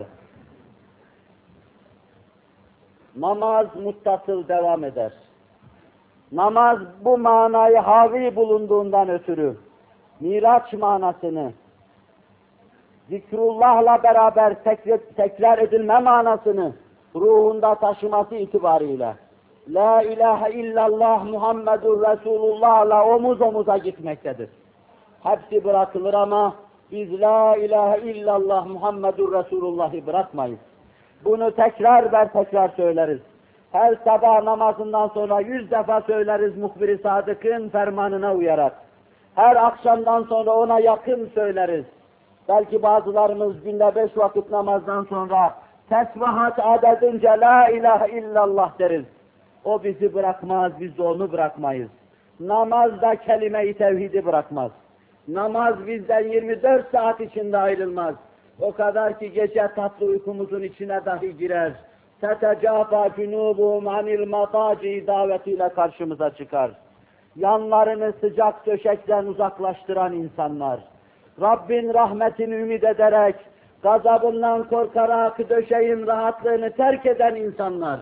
Namaz muttasıl devam eder. Namaz bu manayı havi bulunduğundan ötürü, Miraç manasını, zikrullahla beraber tekrar, tekrar edilme manasını ruhunda taşıması itibariyle, La ilahe illallah Muhammedur Resulullah'la omuz omuza gitmektedir. Hepsi bırakılır ama biz la ilahe illallah Muhammedur Resulullah'ı bırakmayız. Bunu tekrar ver tekrar söyleriz. Her sabah namazından sonra yüz defa söyleriz muhbir-i sadıkın fermanına uyarak. Her akşamdan sonra ona yakın söyleriz. Belki bazılarımız günde beş vakit namazdan sonra tesbihat adedince la ilahe illallah deriz. O bizi bırakmaz, biz de onu bırakmayız. Namaz da kelime-i tevhidi bırakmaz. Namaz bizden yirmi dört saat içinde ayrılmaz. O kadar ki gece tatlı uykumuzun içine dahi girer. تَتَجَافَى جُنُوبُهُمْ عَنِ الْمَطَاجِ davetiyle karşımıza çıkar. Yanlarını sıcak döşekten uzaklaştıran insanlar. Rabbin rahmetini ümit ederek, gazabından korkarak döşeğin rahatlığını terk eden insanlar.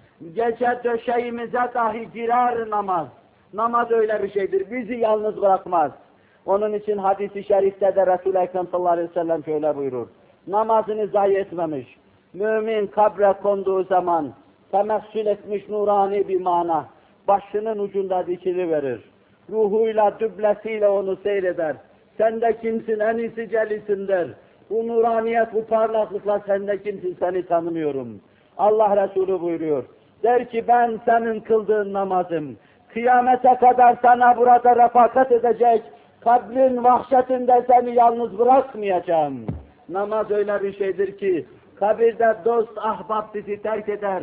Gece döşeğimize dahi girer namaz. Namaz öyle bir şeydir, bizi yalnız bırakmaz. Onun için hadis-i şerifte de Resul-i Ekrem sallallahu aleyhi ve sellem şöyle buyurur. Namazını zayi etmemiş. Mümin kabre konduğu zaman temessül etmiş nurani bir mana. Başının ucunda dikili verir. Ruhuyla, düblesiyle onu seyreder. Sen de kimsin, en iyisi celisin der. Bu nuraniyet, bu parlaklıkla sen de kimsin, seni tanımıyorum. Allah Resulü buyuruyor. Der ki ben senin kıldığın namazım. Kıyamete kadar sana burada refakat edecek, kabrin vahşetinde seni yalnız bırakmayacağım. Namaz öyle bir şeydir ki, kabirde dost, ahbap bizi terk eder,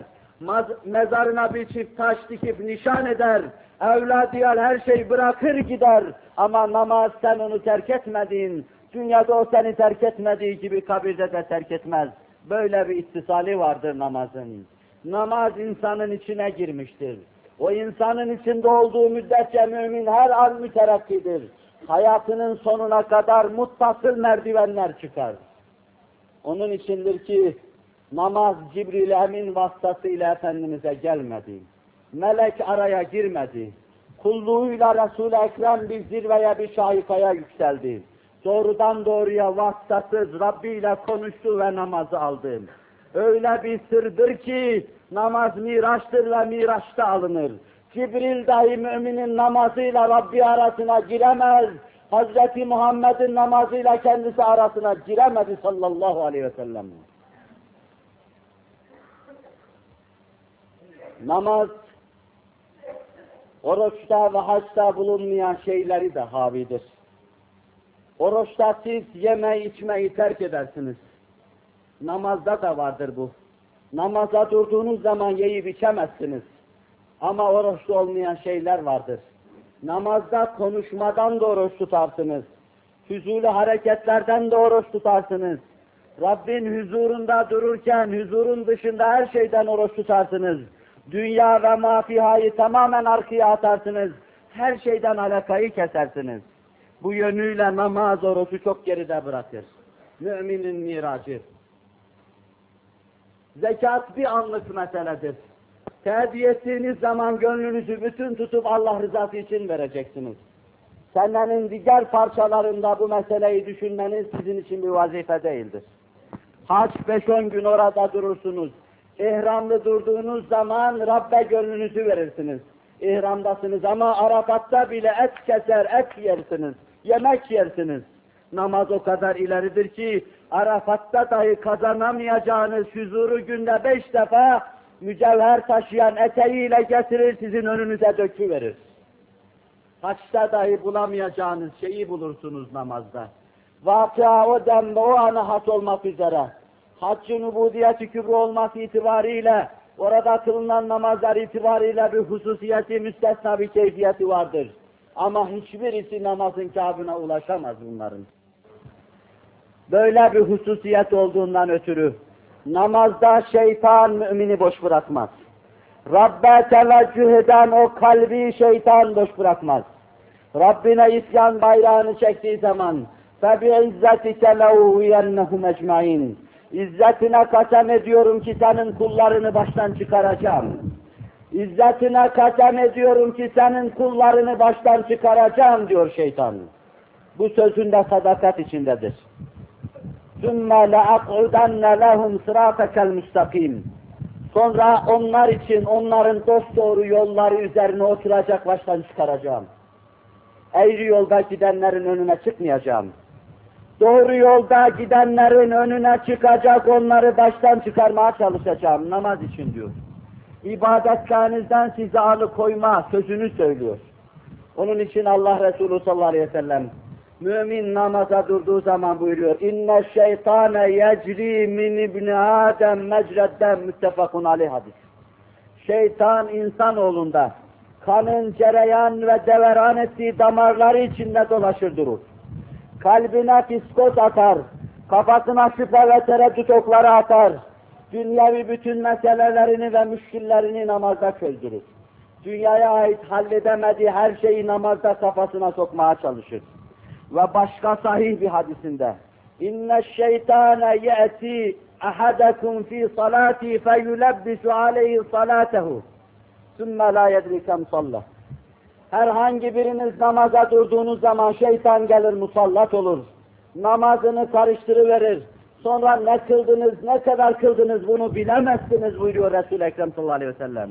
mezarına bir çift taş dikip nişan eder, evladiyal her şey bırakır gider. Ama namaz sen onu terk etmedin, dünyada o seni terk etmediği gibi kabirde de terk etmez. Böyle bir ittisali vardır namazın. Namaz insanın içine girmiştir. O insanın içinde olduğu müddetçe mümin her an müterakkidir. Hayatının sonuna kadar muttasıl merdivenler çıkar. Onun içindir ki namaz Cibril Emin vasıtasıyla Efendimiz'e gelmedi. Melek araya girmedi. Kulluğuyla Resul-i Ekrem bir zirveye, bir şahikaya yükseldi. Doğrudan doğruya vasıtasız Rabbi ile konuştu ve namazı aldı. Öyle bir sırdır ki namaz miraçtır ve miraçta alınır. Cibril dahi müminin namazıyla Rabbi arasına giremez. Hazreti Muhammed'in namazıyla kendisi arasına giremedi sallallahu aleyhi ve sellem. Namaz, oruçta ve haçta bulunmayan şeyleri de havidir. Oruçta siz yemeği içmeyi terk edersiniz. Namazda da vardır bu. Namaza durduğunuz zaman yiyip içemezsiniz. Ama oruçta olmayan şeyler vardır. Namazda konuşmadan da oruç tutarsınız. Füzûlü hareketlerden de oruç tutarsınız. Rabbin huzurunda dururken huzurun dışında her şeyden oruç tutarsınız. Dünya ve mafihayı tamamen arkaya atarsınız. Her şeyden alakayı kesersiniz. Bu yönüyle namaz orucu çok geride bırakır. Müminin miracı. Zekat bir anlık meseledir. Tehdit ettiğiniz zaman gönlünüzü bütün tutup Allah rızası için vereceksiniz. Senenin diğer parçalarında bu meseleyi düşünmeniz sizin için bir vazife değildir. Hac beş on gün orada durursunuz. İhramlı durduğunuz zaman Rabbe gönlünüzü verirsiniz. İhramdasınız ama Arafat'ta bile et keser, et yersiniz, yemek yersiniz. Namaz o kadar ileridir ki Arafat'ta dahi kazanamayacağınız huzuru günde beş defa mücevher taşıyan eteğiyle getirir, sizin önünüze döküverir. Haçta dahi bulamayacağınız şeyi bulursunuz namazda. Vakıa o demde, o ana has olmak üzere. Hac-ı Nubudiyet-i Kübra olması itibariyle, orada kılınan namazlar itibariyle bir hususiyeti, müstesna bir keyfiyeti vardır. Ama hiçbirisi namazın kâbına ulaşamaz bunların. Böyle bir hususiyet olduğundan ötürü, namazda şeytan mümini boş bırakmaz. Rabbe teveccüh eden o kalbi şeytan boş bırakmaz. Rabbine isyan bayrağını çektiği zaman فَبِعِزَّتِكَ لَوْهُيَنَّهُمْ اَجْمَعِينَ İzzetine kasem ediyorum ki senin kullarını baştan çıkaracağım. İzzetine kasem ediyorum ki senin kullarını baştan çıkaracağım diyor şeytan. Bu sözünde sadakat içindedir. ثُمَّ لَأَقْعُدَنَّ لَهُمْ صِرَاطَكَ الْمُسْتَقِيمِ Sonra onlar için onların dosdoğru yolları üzerine oturacak baştan çıkaracağım. Eğri yolda gidenlerin önüne çıkmayacağım. Doğru yolda gidenlerin önüne çıkacak, onları baştan çıkarmaya çalışacağım namaz için diyor. İbadetlerinizden sizi alıkoyma sözünü söylüyor. Onun için Allah Resulü sallallahu aleyhi ve sellem mümin namaza durduğu zaman buyuruyor. İnne şeytane yecri min ibni Adem mecredden müttefakun aleyh hadis. Şeytan insanoğlunda kanın cereyan ve deveran ettiği damarları içinde dolaşır durur. Kalbine psikos atar, kafasına şüphe ve tereddüt okları atar. Dünyevi bütün meselelerini ve müşkillerini namazda çözdürür. Dünyaya ait halledemediği her şeyi namazda kafasına sokmaya çalışır. Ve başka sahih bir hadisinde İnne şeytane ye'ti ahadakum fi salati feyulebbisu aleyhi salatehu sümme la yedri kem sallah. Herhangi biriniz namaza durduğunuz zaman şeytan gelir musallat olur. Namazını karıştırıverir. Sonra ne kıldınız, ne kadar kıldınız bunu bilemezsiniz buyuruyor Resul-i Ekrem sallallahu aleyhi ve sellem.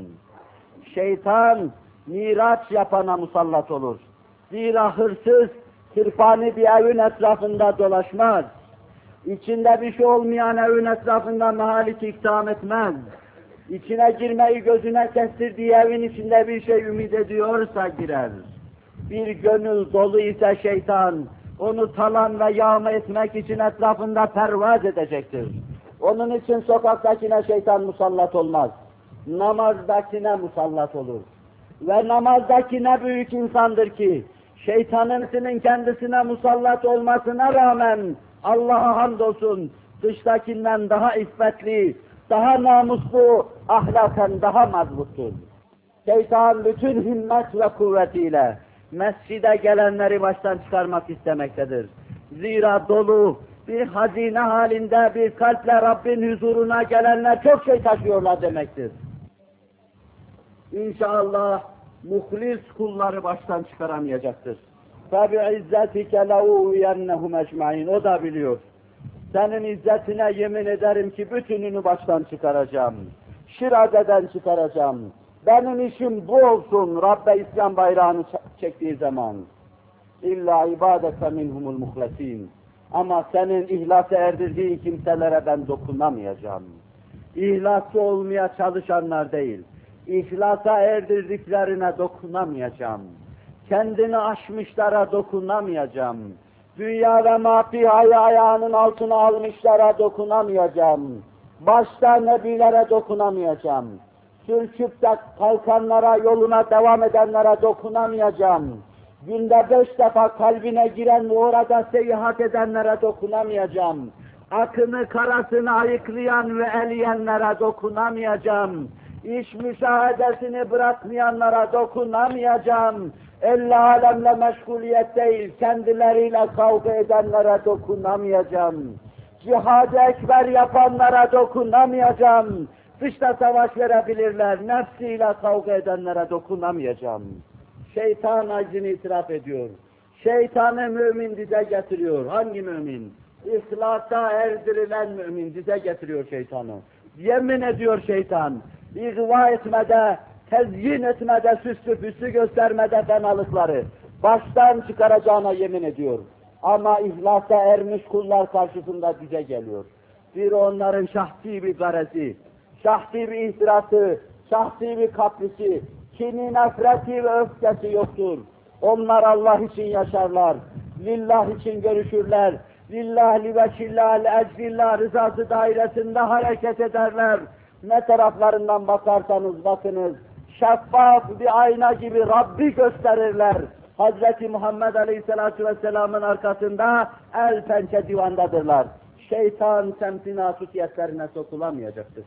Şeytan miraç yapana musallat olur. Zira hırsız, kirpani bir evin etrafında dolaşmaz. İçinde bir şey olmayan evin etrafında mahalik ikdam etmez. İçine girmeyi gözüne kestirdiği evin içinde bir şey ümit ediyorsa girer. Bir gönül dolu ise şeytan, onu talan ve yağma etmek için etrafında pervaz edecektir. Onun için sokaktakine şeytan musallat olmaz. Namazdakine musallat olur. Ve namazdaki ne büyük insandır ki, şeytanın senin kendisine musallat olmasına rağmen, Allah'a hamdolsun, dıştakinden daha iffetli, daha namuslu, ahlaken daha mazbuttur. Şeytan bütün himmet ve kuvvetiyle mescide gelenleri baştan çıkarmak istemektedir. Zira dolu bir hazine halinde bir kalple Rabbin huzuruna gelenler çok şey taşıyorlar demektir. İnşallah muhlis kulları baştan çıkaramayacaktır. فَبِعِزَّتِكَ لَوْيَنَّهُمْ اَجْمَعِينَ. O da biliyor. Senin izzetine yemin ederim ki bütününü baştan çıkaracağım. Şirazeden çıkaracağım. Benim işim bu olsun Rabbe isyan bayrağını çektiği zaman. İlla ibadete minhumul muhlesin. Ama senin ihlasa erdirdiğin kimselere ben dokunamayacağım. İhlası olmaya çalışanlar değil, İhlasa erdirdiklerine dokunamayacağım. Kendini aşmışlara dokunamayacağım. Dünya ve mafihayı ayağının altına almışlara dokunamayacağım. Başta nebilere dokunamayacağım. Sürçüp de kalkanlara, yoluna devam edenlere dokunamayacağım. Günde beş defa kalbine giren ve orada seyahat edenlere dokunamayacağım. Akını karasını ayıklayan ve eleyenlere dokunamayacağım. İş müşahedesini bırakmayanlara dokunamayacağım. elli alemle meşguliyet değil, kendileriyle kavga edenlere dokunamayacağım. Cihad-ı ekber yapanlara dokunamayacağım. Dışta savaş verebilirler, nefsiyle kavga edenlere dokunamayacağım. Şeytan acını itiraf ediyor. Şeytanı mümin dize getiriyor. Hangi mümin? İhlasa erdirilen mümin dize getiriyor şeytanı. Yemin ediyor şeytan, İğva etmede, tezyin etmede, süslü püslü göstermede fenalıkları baştan çıkaracağına yemin ediyor. Ama ihlasa ermiş kullar karşısında dize geliyor. Bir onların şahsi bir garezi, şahsi bir ihtirası, şahsi bir kaprisi, kini, nefreti ve öfkesi yoktur. Onlar Allah için yaşarlar, lillah için görüşürler, lillah li veçillah li eczillah rızası dairesinde hareket ederler. Ne taraflarından bakarsanız bakınız, şeffaf bir ayna gibi Rabbi gösterirler. Hazreti Muhammed Aleyhisselatü Vesselam'ın arkasında el pençe divandadırlar. Şeytan semtine asutiyetlerine sokulamayacaktır.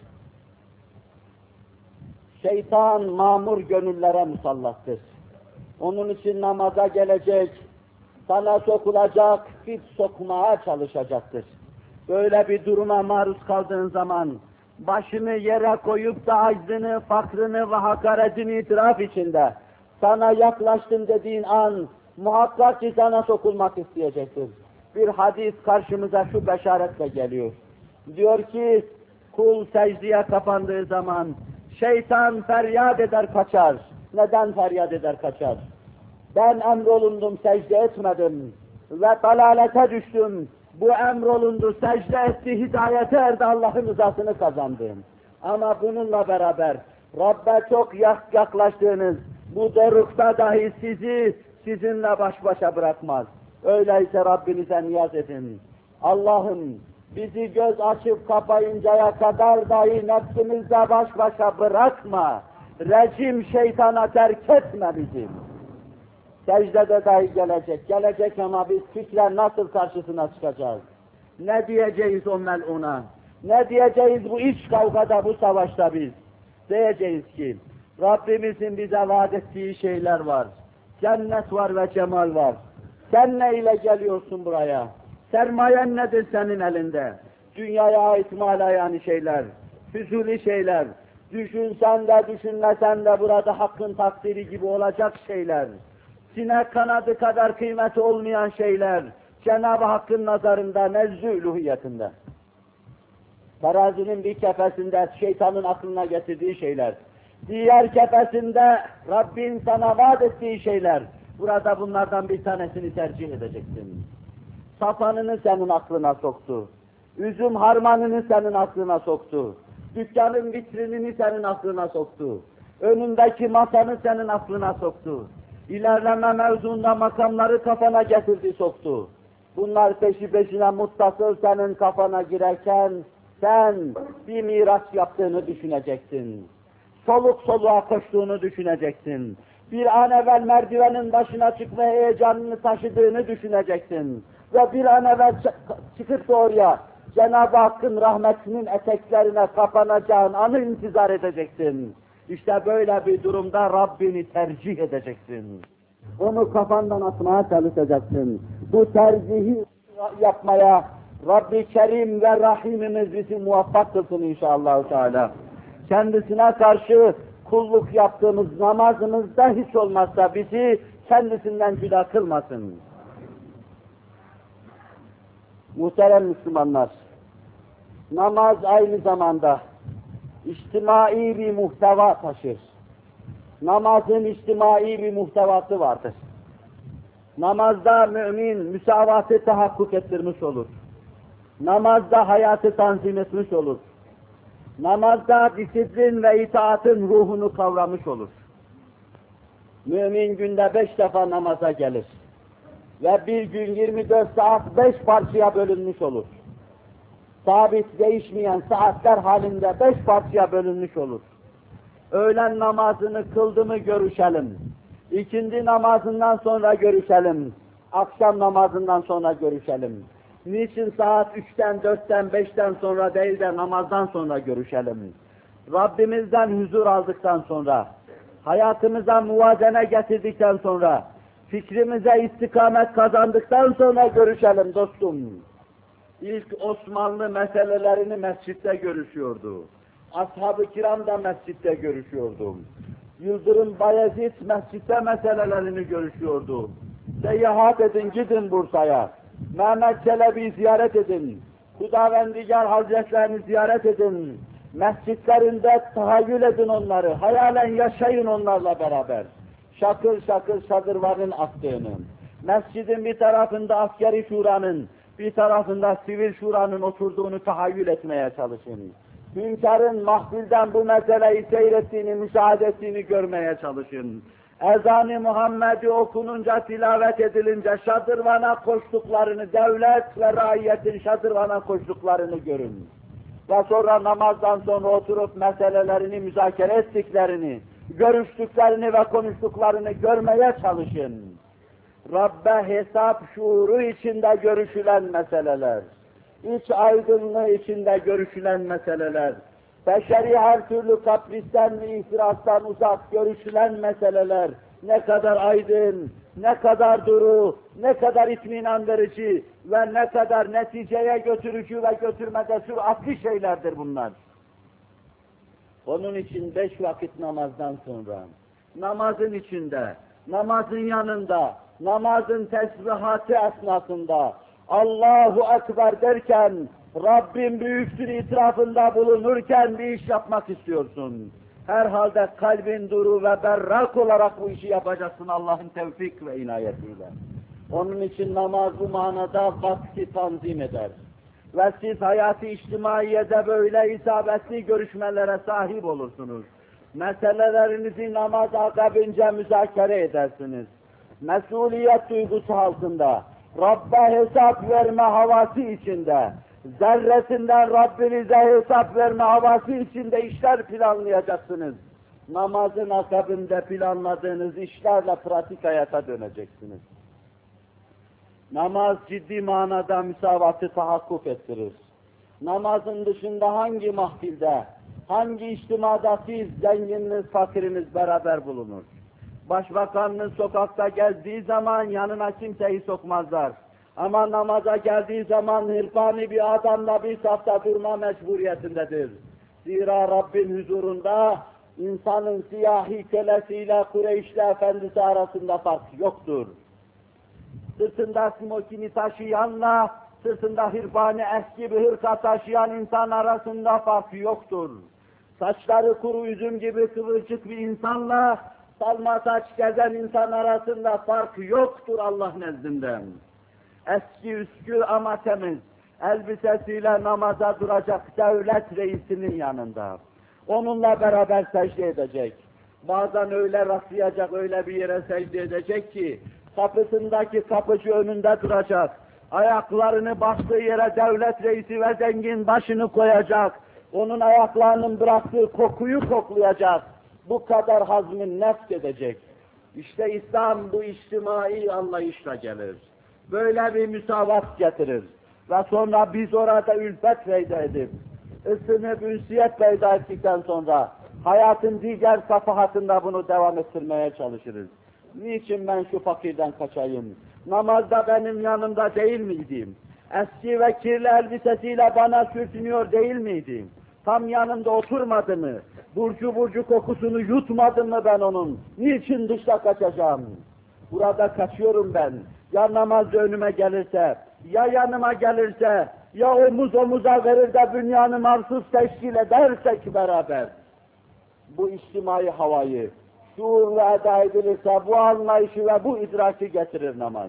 Şeytan mamur gönüllere musallattır. Onun için namaza gelecek, sana sokulacak, fit sokmaya çalışacaktır. Böyle bir duruma maruz kaldığın zaman, başını yere koyup da aczini, fakrını ve hakaretini itiraf içinde, sana yaklaştım dediğin an, muhakkak ki sana sokulmak isteyecektir. Bir hadis karşımıza şu beşaretle geliyor. Diyor ki, kul secdeye kapandığı zaman, şeytan feryat eder kaçar. Neden feryat eder kaçar? Ben emrolundum, secde etmedim. Ve dalalete düştüm. Bu emrolundu, secde etti, hidayete erdi, Allah'ın rızasını kazandım. Ama bununla beraber Rabbe çok yaklaştığınız bu dorukta dahi sizi sizinle baş başa bırakmaz. Öyleyse Rabbinize niyaz edin. Allah'ım bizi göz açıp kapayıncaya kadar dahi nefsimizle baş başa bırakma. Rejim şeytana terk etme bizi. Secdede dahi gelecek, gelecek ama biz fikren nasıl karşısına çıkacağız? Ne diyeceğiz o mel'una? Ne diyeceğiz bu iç kavgada, bu savaşta biz? Diyeceğiz ki, Rabbimizin bize vaat ettiği şeyler var. Cennet var ve cemal var. Sen ne ile geliyorsun buraya? Sermayen nedir senin elinde? Dünyaya ait mala yani şeyler, füzuli şeyler. Düşünsen de düşünmesen de burada hakkın takdiri gibi olacak şeyler. Sinek kanadı kadar kıymeti olmayan şeyler. Cenab-ı Hakk'ın nazarında nezdü uluhiyetinde. Terazinin bir kefesinde şeytanın aklına getirdiği şeyler. Diğer kefesinde Rabbin sana vaat ettiği şeyler. Burada bunlardan bir tanesini tercih edeceksin. Safanını senin aklına soktu. Üzüm harmanını senin aklına soktu. Dükkanın vitrinini senin aklına soktu. Önündeki masanı senin aklına soktu. İlerleme mevzunda makamları kafana getirdi, soktu. Bunlar peşi peşine muttasıl senin kafana girerken sen bir miras yaptığını düşüneceksin. Soluk soluğa koştuğunu düşüneceksin. Bir an evvel merdivenin başına çıkma heyecanını taşıdığını düşüneceksin. Ve bir an evvel çıkıp da oraya Cenab-ı Hakk'ın rahmetinin eteklerine kapanacağın anı intizar edeceksin. İşte böyle bir durumda Rabbini tercih edeceksin. Onu kafandan atmaya çalışacaksın. Bu tercihi yapmaya Rabbi Kerim ve Rahimimiz bizi muvaffak kılsın inşallah Teala. Kendisine karşı kulluk yaptığımız namazımızda hiç olmazsa bizi kendisinden cüda kılmasın. Muhterem Müslümanlar, namaz aynı zamanda içtimai bir muhteva taşır. Namazın içtimai bir muhtevası vardır. Namazda mümin müsavatı tahakkuk ettirmiş olur. Namazda hayatı tanzim etmiş olur. Namazda disiplin ve itaatın ruhunu kavramış olur. Mümin günde beş defa namaza gelir. Ve bir gün yirmi dört saat beş parçaya bölünmüş olur. Sabit değişmeyen saatler halinde beş parçaya bölünmüş olur. Öğlen namazını kıldı mı görüşelim. İkindi namazından sonra görüşelim. Akşam namazından sonra görüşelim. Niçin saat üçten, dörtten, beşten sonra değil de namazdan sonra görüşelim? Rabbimizden huzur aldıktan sonra, hayatımıza muvazene getirdikten sonra, fikrimize istikamet kazandıktan sonra görüşelim dostum. İlk Osmanlı meselelerini mescitte görüşüyordu. Ashab-ı kiram da mescitte görüşüyordu. Yıldırım Bayezid mescitte meselelerini görüşüyordu. Seyahat edin, gidin Bursa'ya. Mehmet Çelebi'yi ziyaret edin. Hudavendigar Hazretlerini ziyaret edin. Mescitlerinde tahayyül edin onları. Hayalen yaşayın onlarla beraber. Şakır şakır şadırvanın attığını. Mescidin bir tarafında askeri şuranın, bir tarafında sivil şuranın oturduğunu tahayyül etmeye çalışın. Hünkârın mahfilden bu meseleyi seyrettiğini, müşahede ettiğini görmeye çalışın. Ezan-ı Muhammed'i okununca, tilavet edilince şadırvana koştuklarını, devlet ve raiyetin şadırvana koştuklarını görün. Ve sonra namazdan sonra oturup meselelerini müzakere ettiklerini, görüştüklerini ve konuştuklarını görmeye çalışın. Rabbe hesap şuuru içinde görüşülen meseleler, iç aydınlığı içinde görüşülen meseleler, beşeri her türlü kapristen ve ihtirastan uzak görüşülen meseleler ne kadar aydın, ne kadar duru, ne kadar itminan verici ve ne kadar neticeye götürücü ve götürmede süratli şeylerdir bunlar. Onun için beş vakit namazdan sonra, namazın içinde, namazın yanında, namazın tesbihatı esnasında, Allahu Ekber derken, Rabbim büyüktür itirafında bulunurken bir iş yapmak istiyorsun. Herhalde kalbin duru ve berrak olarak bu işi yapacaksın Allah'ın tevfik ve inayetiyle. Onun için namaz bu manada vakti tanzim eder. Ve siz hayatı içtimaiyede böyle isabetli görüşmelere sahip olursunuz. Meselelerinizi namaz akabince müzakere edersiniz. Mesuliyet duygusu altında, Rabb'e hesap verme havası içinde, zerresinden Rabbinize hesap verme havası içinde işler planlayacaksınız. Namazın akabinde planladığınız işlerle pratik hayata döneceksiniz. Namaz ciddi manada müsavatı tahakkuk ettirir. Namazın dışında hangi mahfilde, hangi içtimada siz, zengininiz, fakiriniz beraber bulunur? Başbakanınız sokakta gezdiği zaman yanına kimseyi sokmazlar. Ama namaza geldiği zaman hırpani bir adamla bir safta durma mecburiyetindedir. Zira Rabbin huzurunda insanın siyahi kölesiyle Kureyşli efendisi arasında fark yoktur. Sırtında smokini taşıyanla, sırtında hırpani eski bir hırka taşıyan insan arasında fark yoktur. Saçları kuru üzüm gibi kıvırcık bir insanla, salma saç gezen insan arasında fark yoktur Allah nezdinden. Eski üskü ama temiz, elbisesiyle namaza duracak devlet reisinin yanında. Onunla beraber secde edecek. Bazen öyle rastlayacak, öyle bir yere secde edecek ki, kapısındaki kapıcı önünde duracak. Ayaklarını bastığı yere devlet reisi ve zengin başını koyacak. Onun ayaklarının bıraktığı kokuyu koklayacak. Bu kadar hazmin nefs edecek. İşte İslam bu içtimai anlayışla gelir. Böyle bir müsavat getirir. Ve sonra biz orada ülfet peyda edip, ısınıp ünsiyet peyda ettikten sonra hayatın diğer safahatında bunu devam ettirmeye çalışırız. Niçin ben şu fakirden kaçayım? Namazda benim yanımda değil miydim? Eski ve kirli elbisesiyle bana sürtünüyor değil miydim? Tam yanımda oturmadı mı? Burcu burcu kokusunu yutmadım mı ben onun? Niçin dışta kaçacağım? Burada kaçıyorum ben. Ya namaz önüme gelirse, ya yanıma gelirse, ya omuz omuza verir de dünyanı mahsus teşkil edersek beraber. Bu içtimai havayı, şuurla eda edilirse bu anlayışı ve bu idraki getirir namaz.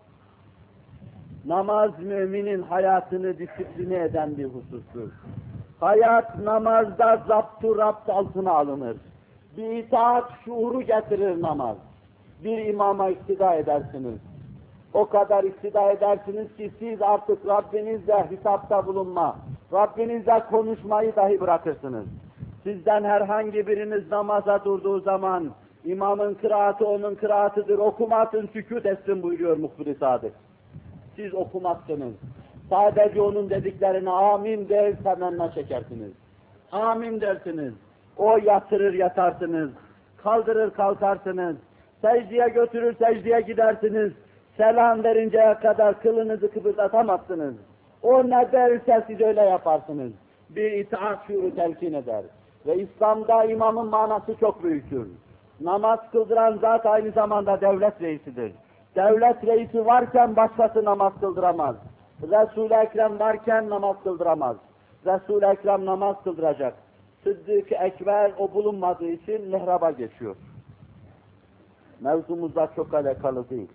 Namaz müminin hayatını disipline eden bir husustur. Hayat namazda zaptu rapt altına alınır. Bir itaat şuuru getirir namaz. Bir imama iktida edersiniz. O kadar iktida edersiniz ki siz artık Rabbinizle hitapta bulunma, Rabbinizle konuşmayı dahi bırakırsınız. Sizden herhangi biriniz namaza durduğu zaman imamın kıraatı onun kıraatıdır, okumasın, sükût etsin buyuruyor Muhbir-i Sadık. Siz okumazsınız. Sadece onun dediklerine amin der, temenna çekersiniz. Amin dersiniz. O yatırır yatarsınız. Kaldırır kalkarsınız. Secdeye götürür secdeye gidersiniz. Selam verinceye kadar kılınızı kıpırdatamazsınız. O ne derse siz öyle yaparsınız. Bir itaat şuuru telkin eder. Ve İslam'da imamın manası çok büyüktür. Namaz kıldıran zat aynı zamanda devlet reisidir. Devlet reisi varken başkası namaz kıldıramaz. Resul-i Ekrem varken namaz kıldıramaz. Resul-i Ekrem namaz kıldıracak. Sıddık-ı Ekber o bulunmadığı için mihraba geçiyor. Mevzumuzla çok alakalı değil.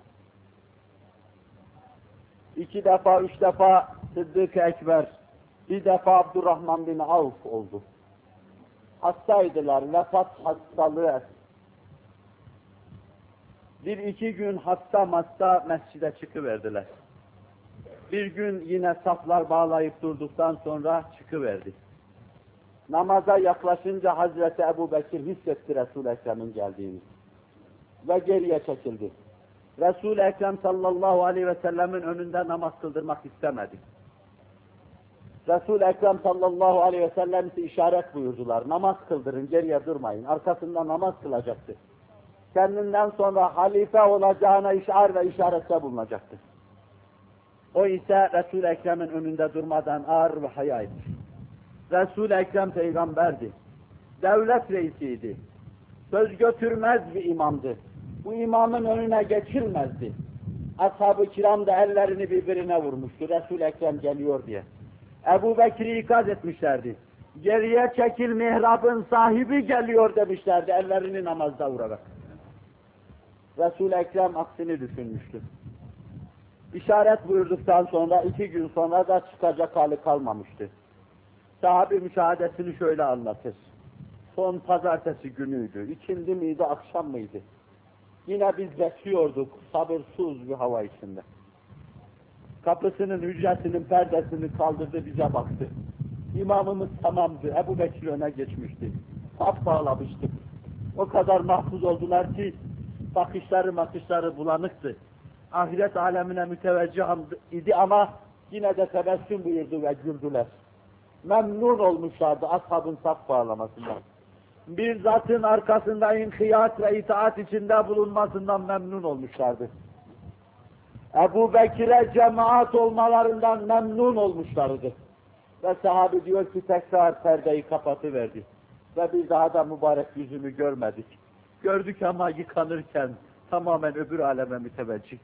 İki defa, üç defa Sıddık-ı Ekber, bir defa Abdurrahman bin Avf oldu. Hastaydılar, vefat hastalığı. Bir iki gün hasta hasta mescide çıkıverdiler. Bir gün yine saflar bağlayıp durduktan sonra çıkıverdi. Namaza yaklaşınca Hazreti Ebu Bekir hissetti Resul-i Ekrem'in geldiğini. Ve geriye çekildi. Resul-i Ekrem sallallahu aleyhi ve sellemin önünde namaz kıldırmak istemedi. Resul-i Ekrem sallallahu aleyhi ve sellem ise işaret buyurdular. Namaz kıldırın, geriye durmayın. Arkasında namaz kılacaktı. Kendinden sonra halife olacağına işar ve işarette bulunacaktı. O ise Resul-i Ekrem'in önünde durmadan ağır ve haya etmiş. Resul-i Ekrem peygamberdi. Devlet reisiydi. Söz götürmez bir imamdı. Bu imamın önüne geçilmezdi. Ashab-ı kiram da ellerini birbirine vurmuştu. Resul-i Ekrem geliyor diye. Ebu Bekir'i ikaz etmişlerdi. Geriye çekil, mihrabın sahibi geliyor demişlerdi ellerini namazda vurarak. Resul-i Ekrem aksini düşünmüştü. İşaret buyurduktan sonra iki gün sonra da çıkacak hali kalmamıştı. Sahabi müşahadesini şöyle anlatır. Son pazartesi günüydü. İkindi miydi, akşam mıydı? Yine biz bekliyorduk, sabırsız bir hava içinde. Kapısının, hücresinin perdesini kaldırdı, bize baktı. İmamımız tamamdı, Ebu Bekir öne geçmişti. Saf bağlamıştık. O kadar mahfuz oldular ki, bakışları makışları bulanıktı. Ahiret alemine müteveccih idi ama yine de tebessüm buyurdu ve güldüler. Memnun olmuşlardı ashabın saf bağlamasından. Bir zatın arkasında inkiyat ve itaat içinde bulunmasından memnun olmuşlardı. Ebu Bekir'e cemaat olmalarından memnun olmuşlardı. Ve sahabi diyor ki tekrar perdeyi kapatıverdi. Ve bir daha da mübarek yüzümü görmedik. Gördük ama yıkanırken tamamen öbür aleme müteveccih.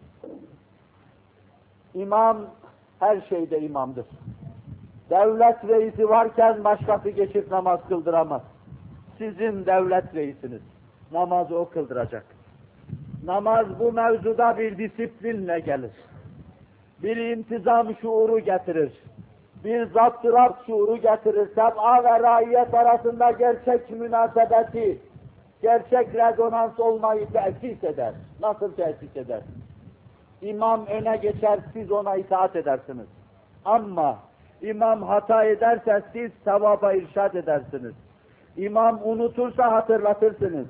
İmam her şeyde imamdır. Devlet reisi varken başkası geçip namaz kıldıramaz. Sizin devlet reisiniz. Namazı o kıldıracak. Namaz bu mevzuda bir disiplinle gelir. Bir intizam şuuru getirir. Bir zapt-ı şuuru getirir. Seb'a ve raiyet arasında gerçek münasebeti, gerçek rezonans olmayı tesis eder. Nasıl tesis eder? İmam öne geçer, siz ona itaat edersiniz. Ama imam hata ederse siz sevaba irşad edersiniz. İmam unutursa hatırlatırsınız.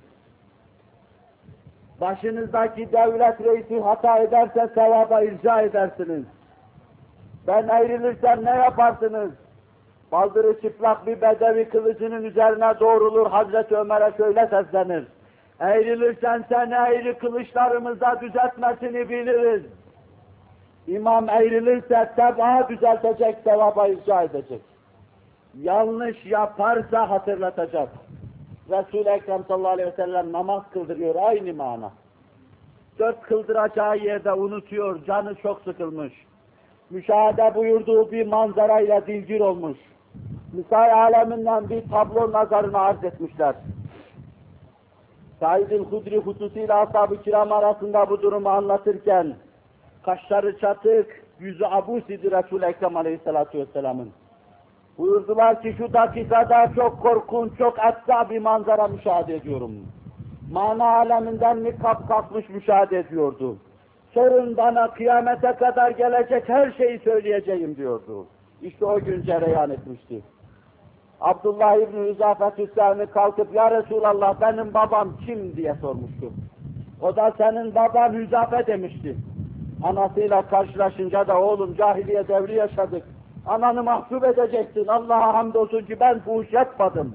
Başınızdaki devlet reisi hata ederse sevaba irca edersiniz. Ben ayrılırsam ne yaparsınız? Baldırı çıplak bir bedevi kılıcının üzerine doğrulur, Hazreti Ömer'e şöyle seslenir. Eğrilirsen sen eğri kılıçlarımıza düzeltmesini biliriz. İmam eğrilirse tebaa düzeltecek, sevaba irca edecek. Yanlış yaparsa hatırlatacak. Resul-i Ekrem sallallahu aleyhi ve sellem namaz kıldırıyor, aynı mana. Dört kıldıracağı yerde unutuyor, canı çok sıkılmış. Müşahede buyurduğu bir manzarayla dilgir olmuş. Misal aleminden bir tablo nazarına arz etmişler. Said-i Hudri hususuyla ashab-ı kiram arasında bu durumu anlatırken, kaşları çatık, yüzü abus idi Resul-i Ekrem aleyhissalatu vesselamın. Buyurdular ki şu dakikada çok korkunç, çok essa bir manzara müşahede ediyorum. Mana aleminden nikab kalkmış müşahede ediyordu. Sorun bana kıyamete kadar gelecek her şeyi söyleyeceğim diyordu. İşte o gün cereyan etmişti. Abdullah İbni Hüzafet-ü kalkıp ya Resulallah benim babam kim diye sormuştu. O da senin baban Hüzafe demişti. Anasıyla karşılaşınca da oğlum cahiliye devri yaşadık. Ananı mahcup edeceksin. Allah'a hamdolsun ki ben fuhuş yapmadım.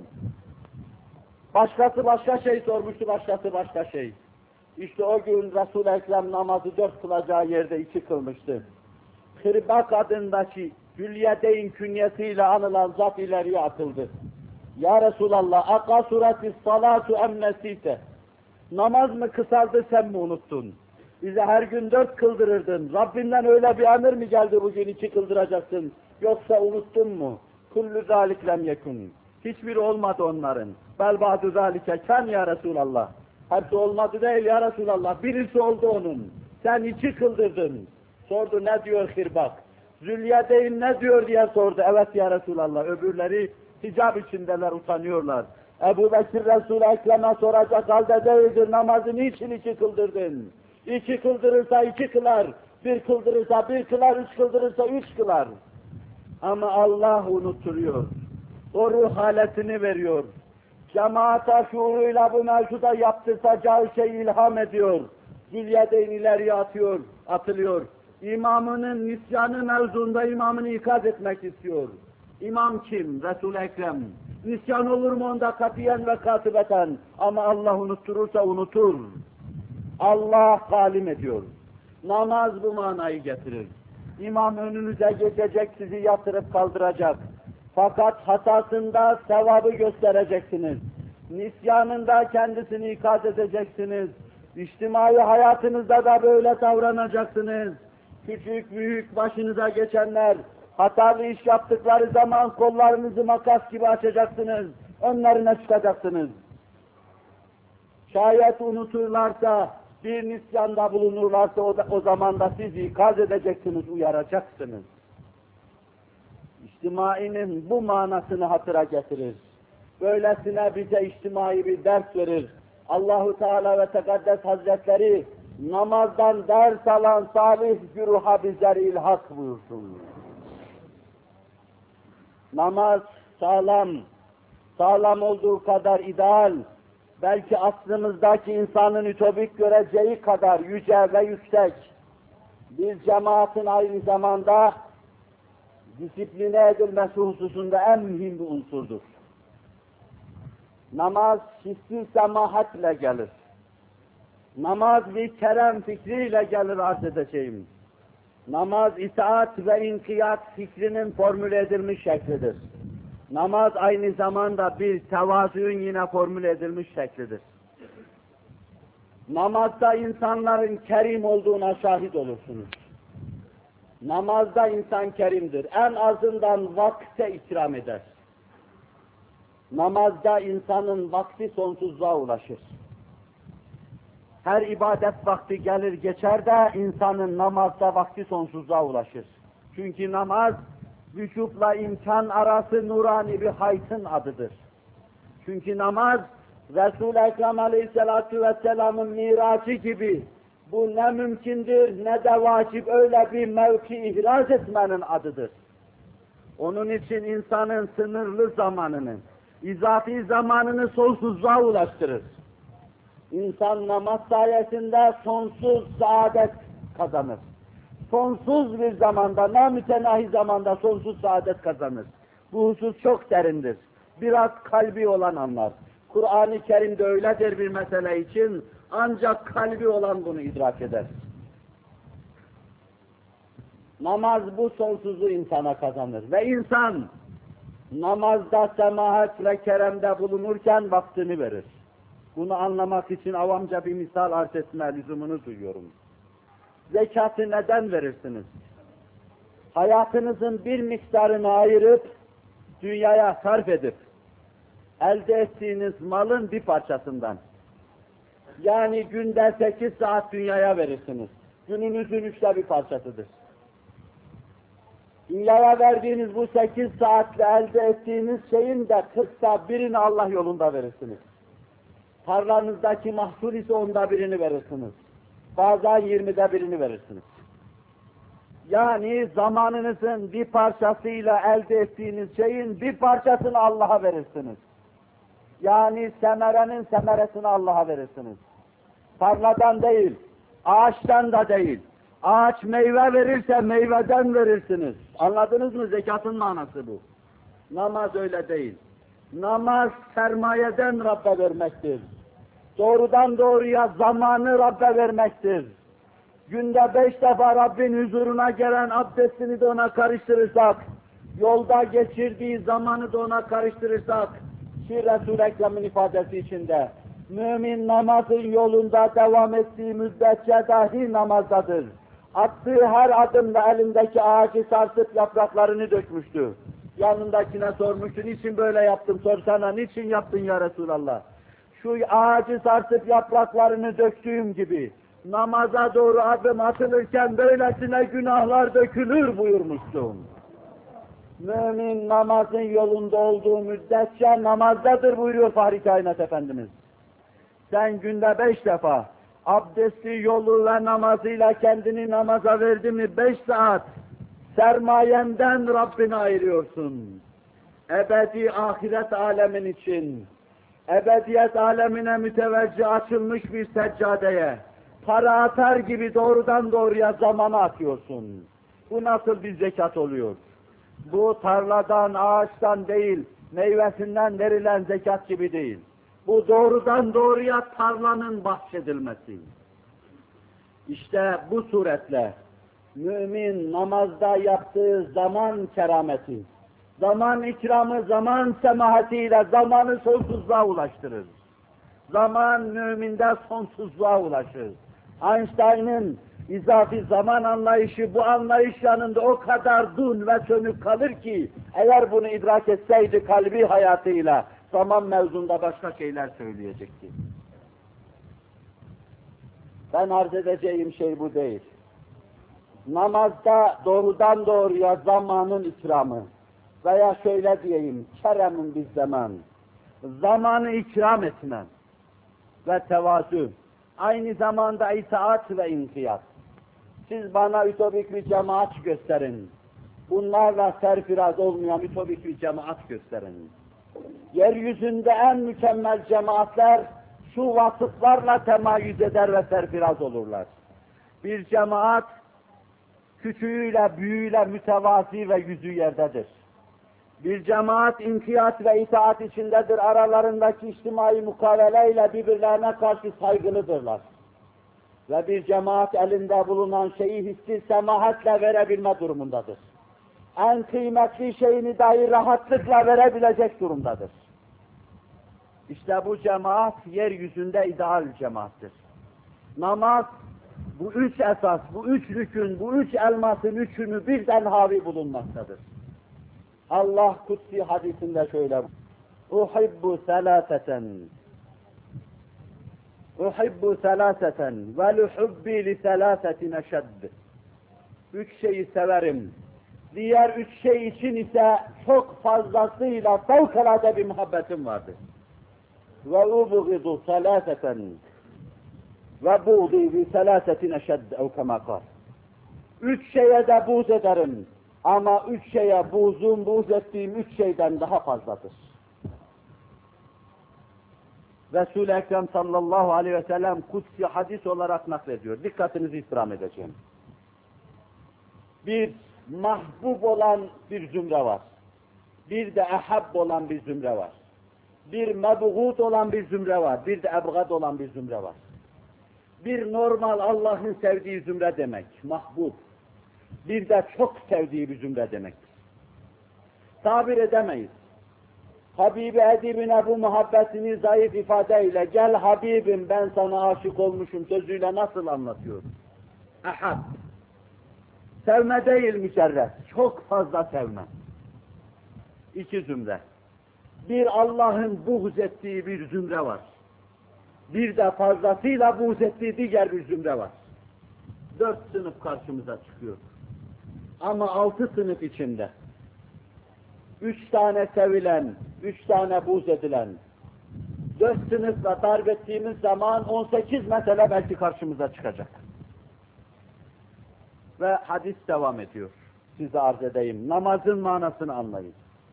Başkası başka şey sormuştu, başkası başka şey. İşte o gün Resul-i Ekrem namazı dört kılacağı yerde iki kılmıştı. Hırbak adındaki Hülyedeyn künyesiyle anılan zat ileriye atıldı. Ya Resulallah, aka surati salatu emnesite. Namaz mı kısaldı, sen mi unuttun? Bize her gün dört kıldırırdın. Rabbinden öyle bir emir mi geldi bugün iki kıldıracaksın? Yoksa unuttun mu? Kullu zâlik lem yekun. Hiçbiri olmadı onların. Bel ba'du zâlike ken ya Resulallah. Hepsi olmadı değil ya Resulallah. Birisi oldu onun. Sen iki kıldırdın. Sordu ne diyor Hirbak? Zülyedeyn ne diyor diye sordu. Evet ya Resulallah. Öbürleri hicab içindeler, utanıyorlar. Ebu Bekir Resul-i Ekrem'e soracak halde değildir. Namazı niçin iki kıldırdın? İki kıldırırsa iki kılar. Bir kıldırırsa bir kılar. Üç kıldırırsa üç kılar. Ama Allah unutturuyor. O ruh haletini veriyor. Cemaata şuuruyla bu mevzuda yaptırtacağı şeyi ilham ediyor. Zülyedeyn ileriye atıyor, atılıyor. İmamının nisyanı mevzunda imamını ikaz etmek istiyor. İmam kim? Resul-i Ekrem. Nisyan olur mu onda katiyen ve katibeten? Ama Allah unutturursa unutur. Allah talim ediyor. Namaz bu manayı getirir. İmam önünüze geçecek, sizi yatırıp kaldıracak. Fakat hatasında sevabı göstereceksiniz. Nisyanında kendisini ikaz edeceksiniz. İçtimai hayatınızda da böyle davranacaksınız. Küçük büyük başınıza geçenler, Hatalı iş yaptıkları zaman kollarınızı makas gibi açacaksınız, önlerine çıkacaksınız. Şayet unuturlarsa, bir nisyanda bulunurlarsa o, da, o zaman da sizi ikaz edeceksiniz, uyaracaksınız. İçtimainin bu manasını hatıra getirir. Böylesine bize içtimai bir ders verir. Allahu Teala ve Tekaddes Hazretleri namazdan ders alan salih güruha bizler ilhak buyursun. Namaz sağlam, sağlam olduğu kadar ideal, belki aslımızdaki insanın ütopik göreceği kadar yüce ve yüksek, bir cemaatin aynı zamanda disipline edilmesi hususunda en mühim bir unsurdur. Namaz hissi semahatle gelir. Namaz bir kerem fikriyle gelir arz edeceğim. Namaz itaat ve inkiyat fikrinin formüle edilmiş şeklidir. Namaz aynı zamanda bir tevazuun yine formüle edilmiş şeklidir. Namazda insanların kerim olduğuna şahit olursunuz. Namazda insan kerimdir. En azından vakte ikram eder. Namazda insanın vakti sonsuzluğa ulaşır. Her ibadet vakti gelir geçer de insanın namazda vakti sonsuzluğa ulaşır. Çünkü namaz vücutla imkan arası nurani bir haytın adıdır. Çünkü namaz Resul-i Ekrem Aleyhisselatü Vesselam'ın miracı gibi bu ne mümkündür ne de vacip öyle bir mevki ihraz etmenin adıdır. Onun için insanın sınırlı zamanını, izafi zamanını sonsuzluğa ulaştırır. İnsan namaz sayesinde sonsuz saadet kazanır. Sonsuz bir zamanda, namütenahi zamanda sonsuz saadet kazanır. Bu husus çok derindir. Biraz kalbi olan anlar. Kur'an-ı Kerim'de öyledir bir mesele için, ancak kalbi olan bunu idrak eder. Namaz bu sonsuzluğu insana kazanır. Ve insan namazda semahat ve keremde bulunurken vaktini verir. Bunu anlamak için avamca bir misal arz etme lüzumunu duyuyorum. Zekatı neden verirsiniz? Hayatınızın bir miktarını ayırıp, dünyaya sarf edip, elde ettiğiniz malın bir parçasından, yani günde sekiz saat dünyaya verirsiniz. Gününüzün üçte bir parçasıdır. Dünyaya verdiğiniz bu sekiz saatle elde ettiğiniz şeyin de kırkta birini Allah yolunda verirsiniz. Tarlanızdaki mahsul ise onda birini verirsiniz. Bazen yirmide birini verirsiniz. Yani zamanınızın bir parçasıyla elde ettiğiniz şeyin bir parçasını Allah'a verirsiniz. Yani semerenin semeresini Allah'a verirsiniz. Tarladan değil, ağaçtan da değil. Ağaç meyve verirse meyveden verirsiniz. Anladınız mı? Zekatın manası bu. Namaz öyle değil. Namaz sermayeden Rabbe vermektir. Doğrudan doğruya zamanı Rabbe vermektir. Günde beş defa Rabbin huzuruna gelen abdestini de ona karıştırırsak, yolda geçirdiği zamanı da ona karıştırırsak, ki Resul-i Ekrem'in ifadesi içinde, mümin namazın yolunda devam ettiği müddetçe dahi namazdadır. Attığı her adımda elindeki ağacı sarsıp yapraklarını dökmüştü. Yanındakine sormuştu, niçin böyle yaptım, sorsana, niçin yaptın ya Resulallah? Şu ağacı sarsıp yapraklarını döktüğüm gibi, namaza doğru adım atılırken böylesine günahlar dökülür buyurmuştum. Mümin namazın yolunda olduğu müddetçe namazdadır buyuruyor Fahri Kainat Efendimiz. Sen günde beş defa abdesti, yolu ve namazıyla kendini namaza verdin mi beş saat sermayenden Rabbine ayırıyorsun. Ebedi ahiret alemin için, ebediyet alemine müteveccih açılmış bir seccadeye, para atar gibi doğrudan doğruya zamana atıyorsun. Bu nasıl bir zekat oluyor? Bu tarladan, ağaçtan değil, meyvesinden verilen zekat gibi değil. Bu doğrudan doğruya tarlanın bahşedilmesi. İşte bu suretle mümin namazda yaptığı zaman kerameti, zaman ikramı, zaman semahatiyle zamanı sonsuzluğa ulaştırır. Zaman müminde sonsuzluğa ulaşır. Einstein'ın İzafi zaman anlayışı bu anlayış yanında o kadar dun ve sönük kalır ki, eğer bunu idrak etseydi kalbi hayatıyla, zaman mevzunda başka şeyler söyleyecekti. Ben arz edeceğim şey bu değil. Namazda doğrudan doğruya zamanın ikramı veya şöyle diyeyim, keremin bir zaman, zamanı ikram etmem ve tevazu, aynı zamanda itaat ve inkiyat. Siz bana ütopik bir cemaat gösterin, bunlarla serfiraz olmayan ütopik bir cemaat gösterin. Yeryüzünde en mükemmel cemaatler şu vasıflarla temayüz eder ve serfiraz olurlar. Bir cemaat, küçüğüyle büyüğüyle mütevazi ve yüzü yerdedir. Bir cemaat inkiyat ve itaat içindedir, aralarındaki içtimai mukaveleyle birbirlerine karşı saygılıdırlar. Ve bir cemaat elinde bulunan şeyi hissi semahatle verebilme durumundadır. En kıymetli şeyini dahi rahatlıkla verebilecek durumdadır. İşte bu cemaat yeryüzünde ideal cemaattir. Namaz, bu üç esas, bu üç rükün, bu üç elmasın üçünü birden havi bulunmaktadır. Allah kutsi hadisinde şöyle: "Uhibbu selaseten, uhibbu selaseten ve luhubbi li selasetin eşedd." Üç şeyi severim. Diğer üç şey için ise çok fazlasıyla fevkalade bir muhabbetim vardır. Ve ubğidu selaseten ve buğdi bi selasetin eşedd ev kema kâl. Üç şeye de buğz ederim. Ama üç şeye buğzum, buğz ettiğim üç şeyden daha fazladır. Resul-i Ekrem sallallahu aleyhi ve sellem kutsi hadis olarak naklediyor. Dikkatinizi istirham edeceğim. Bir mahbub olan bir zümre var. Bir de ehab olan bir zümre var. Bir mebğud olan bir zümre var. Bir de ebgad olan bir zümre var. Bir normal Allah'ın sevdiği zümre demek, mahbub. Bir de çok sevdiği bir zümre demektir. Tabir edemeyiz. Habibi edibine bu muhabbetini zayıf ifadeyle, gel Habibim ben sana aşık olmuşum sözüyle nasıl anlatıyor? Ehab. Sevme değil mücerret, çok fazla sevme. İki zümre. Bir Allah'ın buğz ettiği bir zümre var. Bir de fazlasıyla buğz ettiği diğer bir zümre var. Dört sınıf karşımıza çıkıyor. Ama altı sınıf içinde. Üç tane sevilen, üç tane buğz edilen, dört sınıfla darp ettiğimiz zaman on sekiz mesele belki karşımıza çıkacak. Ve hadis devam ediyor. Size arz edeyim. Namazın manasını anlayın.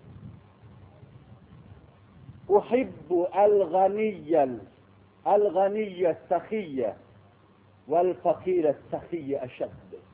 Uhibbu el-ganiyyel el-ganiyye sahiyye vel-fakire sahiyye eşedd.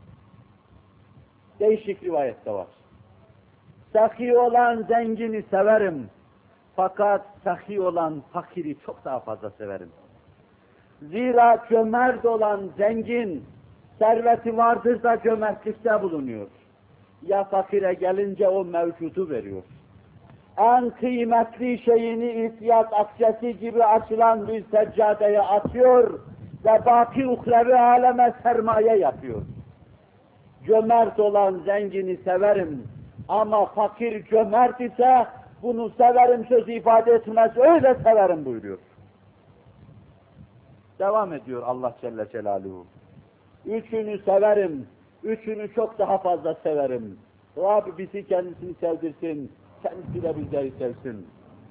Değişik rivayette var. Sahi olan zengini severim. Fakat sahi olan fakiri çok daha fazla severim. Zira cömert olan zengin, serveti vardır da cömertlikte bulunuyor. Ya fakire gelince o mevcudu veriyor. En kıymetli şeyini ihtiyat akçesi gibi açılan bir seccadeye atıyor ve baki uhrevi aleme sermaye yapıyor. Cömert olan zengini severim ama fakir cömert ise bunu severim sözü ifade etmez, öyle severim buyuruyor. Devam ediyor Allah Celle Celaluhu. Üçünü severim, üçünü çok daha fazla severim. Rabbi bizi kendisini sevdirsin, kendisi de bizleri sevsin.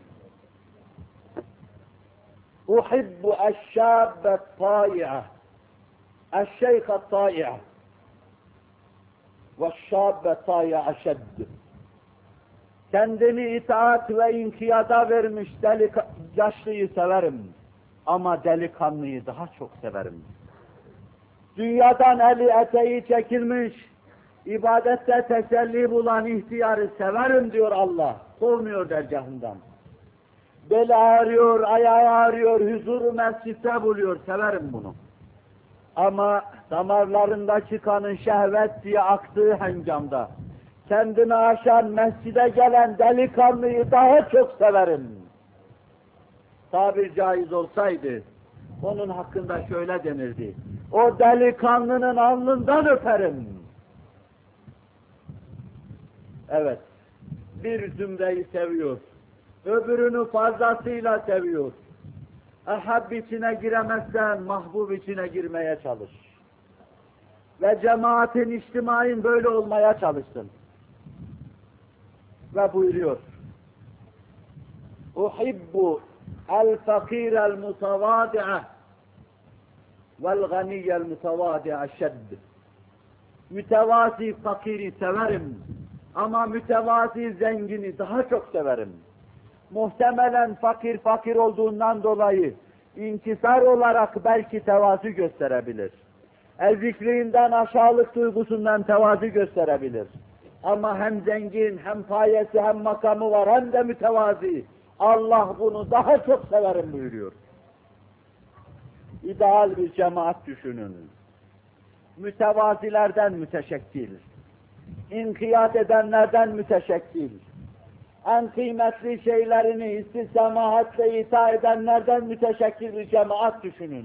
Uhibbu eşşâbbet tâi'ah, eşşeykat tâi'ah, veşşâbbet tâi'ah eşedd. Kendini itaat ve inkiyada vermiş delik, yaşlıyı severim. Ama delikanlıyı daha çok severim. Dünyadan eli eteği çekilmiş, ibadette teselli bulan ihtiyarı severim diyor Allah. Kovmuyor dergahından. Beli ağrıyor, ayağı ağrıyor, huzuru mescitte buluyor, severim bunu. Ama damarlarındaki kanın şehvet diye aktığı hengamda, kendini aşan mescide gelen delikanlıyı daha çok severim. Tabir caiz olsaydı, Onun hakkında şöyle denirdi: o delikanlının alnından öperim. Evet, bir zümreyi seviyor, öbürünü fazlasıyla seviyor. Ahab içine giremezsen mahbub içine girmeye çalış. Ve cemaatin, içtimain böyle olmaya çalışsın. Ve buyuruyor: Uhibbu el-fakir el-mutavadi'a vel-ganiyye el-mutavadi'a şedd. Mütevazi fakiri severim ama mütevazi zengini daha çok severim. Muhtemelen fakir fakir olduğundan dolayı inkisar olarak belki tevazu gösterebilir. Ezikliğinden, aşağılık duygusundan tevazu gösterebilir. Ama hem zengin, hem payesi, hem makamı var, hem de mütevazi. Allah bunu daha çok severim buyuruyor. İdeal bir cemaat düşünün. Mütevazilerden müteşekkil, inkiyat edenlerden müteşekkil, en kıymetli şeylerini istisamahatle ita edenlerden müteşekkil bir cemaat düşünün.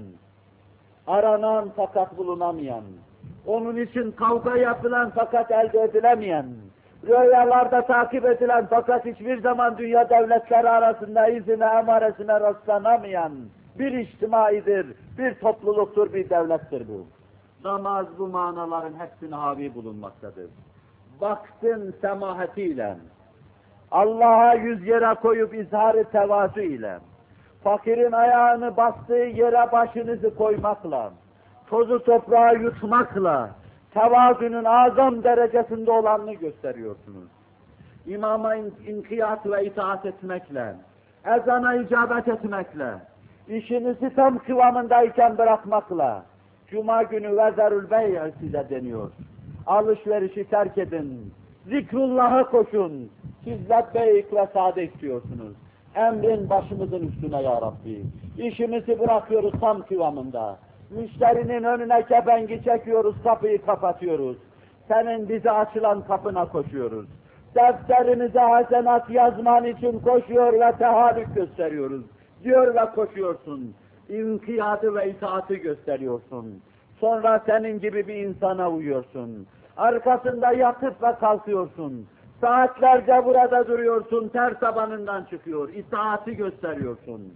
Aranan fakat bulunamayan, onun için kavga yapılan fakat elde edilemeyen, rüyalarda takip edilen fakat hiçbir zaman dünya devletleri arasında izine, emaresine rastlanamayan bir içtimaidir, bir topluluktur, bir devlettir bu. Namaz bu manaların hepsine havi bulunmaktadır. Baksın semahetiyle, Allah'a yüz yere koyup izhar-ı tevazu ile, fakirin ayağını bastığı yere başınızı koymakla, tozu toprağa yutmakla, tevazunun azam derecesinde olanını gösteriyorsunuz. İmama inkiyat ve itaat etmekle, ezana icabet etmekle, işinizi tam kıvamındayken bırakmakla, Cuma günü vezerül bey' size deniyor. Alışverişi terk edin, zikrullah'a koşun, siz lebbeyk ve sade istiyorsunuz. Emrin başımızın üstüne ya Rabbi. İşimizi bırakıyoruz tam kıvamında. Müşterinin önüne kepengi çekiyoruz, kapıyı kapatıyoruz. Senin bize açılan kapına koşuyoruz. Defterimize hasenat yazman için koşuyor ve tehallük gösteriyoruz. Diyor ve koşuyorsun. İnkiyadı ve itaati gösteriyorsun. Sonra senin gibi bir insana uyuyorsun. Arkasında yatıp ve kalkıyorsun. Saatlerce burada duruyorsun, ter tabanından çıkıyor, itaati gösteriyorsun.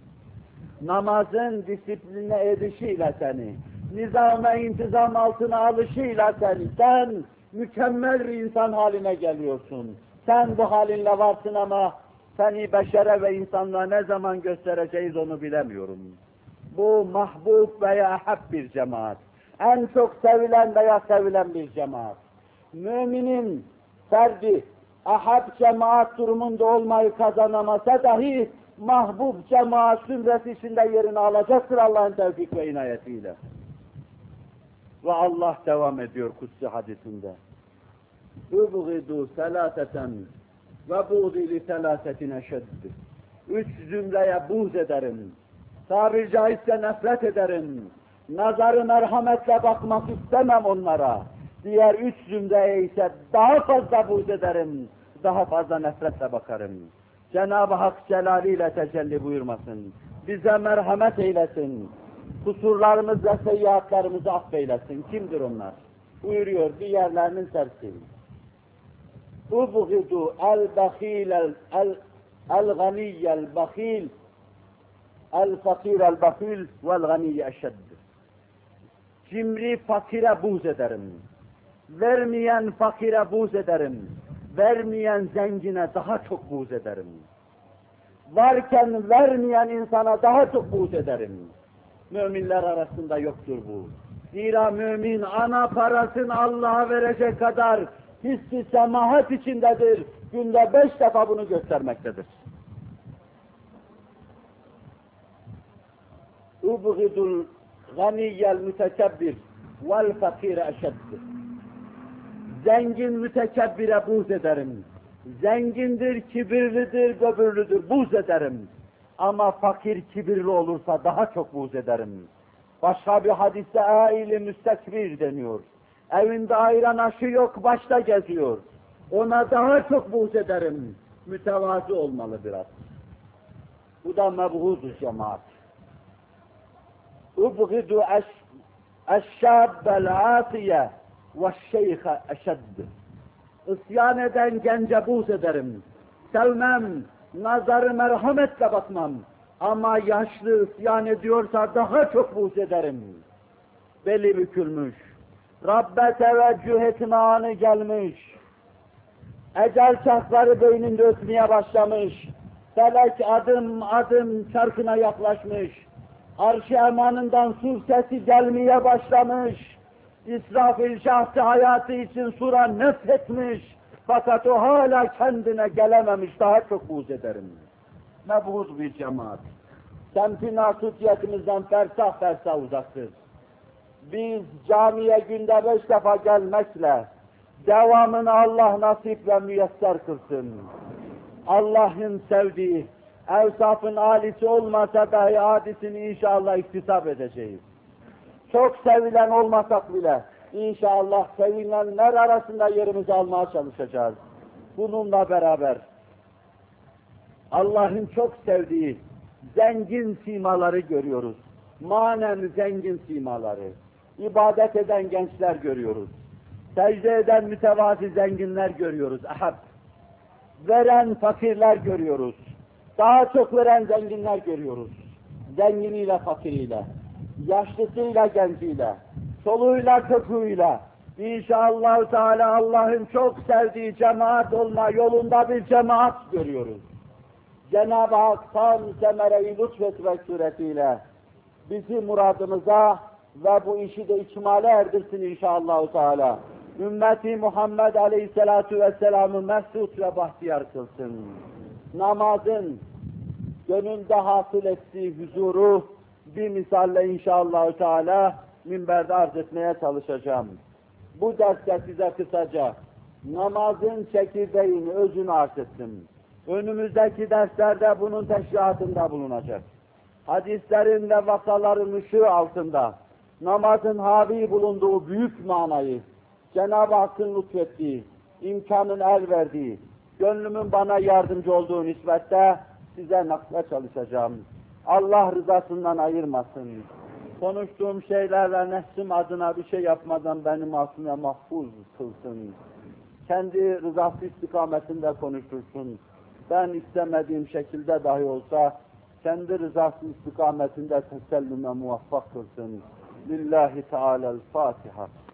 Namazın disipline edişiyle seni, nizam-ı intizam altına alışıyla seni, sen mükemmel bir insan haline geliyorsun. Sen bu halinle varsın ama seni beşere ve insanlığa ne zaman göstereceğiz onu bilemiyorum. Bu mahbub veya ahab bir cemaat. En çok sevilen veya sevilen bir cemaat. Müminin ferdi, ahab cemaat durumunda olmayı kazanamasa dahi mahbub cemaat zümresi içinde yerini alacaktır Allah'ın tevfik ve inayetiyle. Ve Allah devam ediyor kutsi hadisinde. Ubgidu selaseten ve buğdi li selasetin eşeddi. Üç zümreye buğz ederim. Tabiri caizse nefret ederim. Nazarı merhametle bakmak istemem onlara. Diğer üç zümreye ise daha fazla buğz ederim. Daha fazla nefretle bakarım. Cenab-ı Hak celaliyle tecelli buyurmasın. Bize merhamet eylesin. Kusurlarımız ve seyyiatlarımızı affeylesin. Kimdir onlar? Buyuruyor bir yerlerinin tersi. Ubgidu el-bakhil el-ganiyyel bakhil el-fakir el-bakhil vel-ganiyye eşedd. Cimri fakire buğz ederim. Vermeyen fakire buğz ederim. Vermeyen zengine daha çok buğz ederim. Varken vermeyen insana daha çok buğz ederim. Müminler arasında yoktur bu. Zira mümin ana parasını Allah'a verecek kadar hissi semahat içindedir. Günde beş defa bunu göstermektedir. Ubgidul ganiyyel mütekebbir vel fakire eşeddir. Zengin mütekebbire buğz ederim. Zengindir, kibirlidir, böbürlüdür, buğz ederim. Ama fakir kibirli olursa daha çok buğz ederim. Başka bir hadiste aile müstekbir deniyor. Evinde ayran aşı yok, başta geziyor. Ona daha çok buğz ederim. Mütevazı olmalı biraz. Bu da mebğûz-u cemaat. ubgidu eşşâbbel âsiye ve şeyhe eşedd. İsyan eden gence buğz ederim. Sevmem, nazarı merhametle bakmam. Ama yaşlı isyan ediyorsa daha çok buğz ederim. Beli bükülmüş. Rabbe teveccüh etme anı gelmiş. Ecel çarkları beyninde ötmeye başlamış. Felek adım adım çarkına yaklaşmış. Arş-ı emanından sur sesi gelmeye başlamış. İsrafil şahsı hayatı için sura nefretmiş. Fakat o hala kendine gelememiş, daha çok buğz ederim. Ne buğz bir cemaat. Semti nasukiyetimizden fersah fersah uzaktır. Biz camiye günde beş defa gelmekle, devamını Allah nasip ve müyesser kılsın. Allah'ın sevdiği, evsafın alisi olmasa dahi adisini inşallah iktisap edeceğiz. Çok sevilen olmasak bile, inşallah sevilenler arasında yerimizi almaya çalışacağız. Bununla beraber, Allah'ın çok sevdiği zengin simaları görüyoruz. Manen zengin simaları. İbadet eden gençler görüyoruz. Secde eden mütevazi zenginler görüyoruz. Ahab. Veren fakirler görüyoruz. Daha çok veren zenginler görüyoruz. Zenginiyle fakiriyle, yaşlısıyla genciyle, çoluğuyla çocuğuyla. İnşallah Teala Allah'ın çok sevdiği cemaat olma yolunda bir cemaat görüyoruz. Cenab-ı Hak tam semere-i lütfetmek suretiyle bizi muradımıza ve bu işi de ikmale erdirsin inşallah Teala. Ümmeti Muhammed Aleyhisselatu Vesselam'ı mesut ve bahtiyar kılsın. Namazın gönülde hasıl ettiği huzuru bir misalle inşallah Teala minberde arz etmeye çalışacağım. Bu derste size kısaca namazın çekirdeğini, özünü arz ettim. Önümüzdeki derslerde bunun teşrihatında bulunacak. Hadislerin ve vakaların ışığı altında namazın havi bulunduğu büyük manayı, Cenab-ı Hakk'ın lütfettiği, imkanın el verdiği, gönlümün bana yardımcı olduğu nispette size nakle çalışacağım. Allah rızasından ayırmasın. Konuştuğum şeylerle nefsim adına bir şey yapmadan beni masum ve mahfuz kılsın. Kendi rızası istikametinde konuştursun. Ben istemediğim şekilde dahi olsa kendi rızası istikametinde tesellüme muvaffak kılsın. Lillahi Teala'l-Fatiha.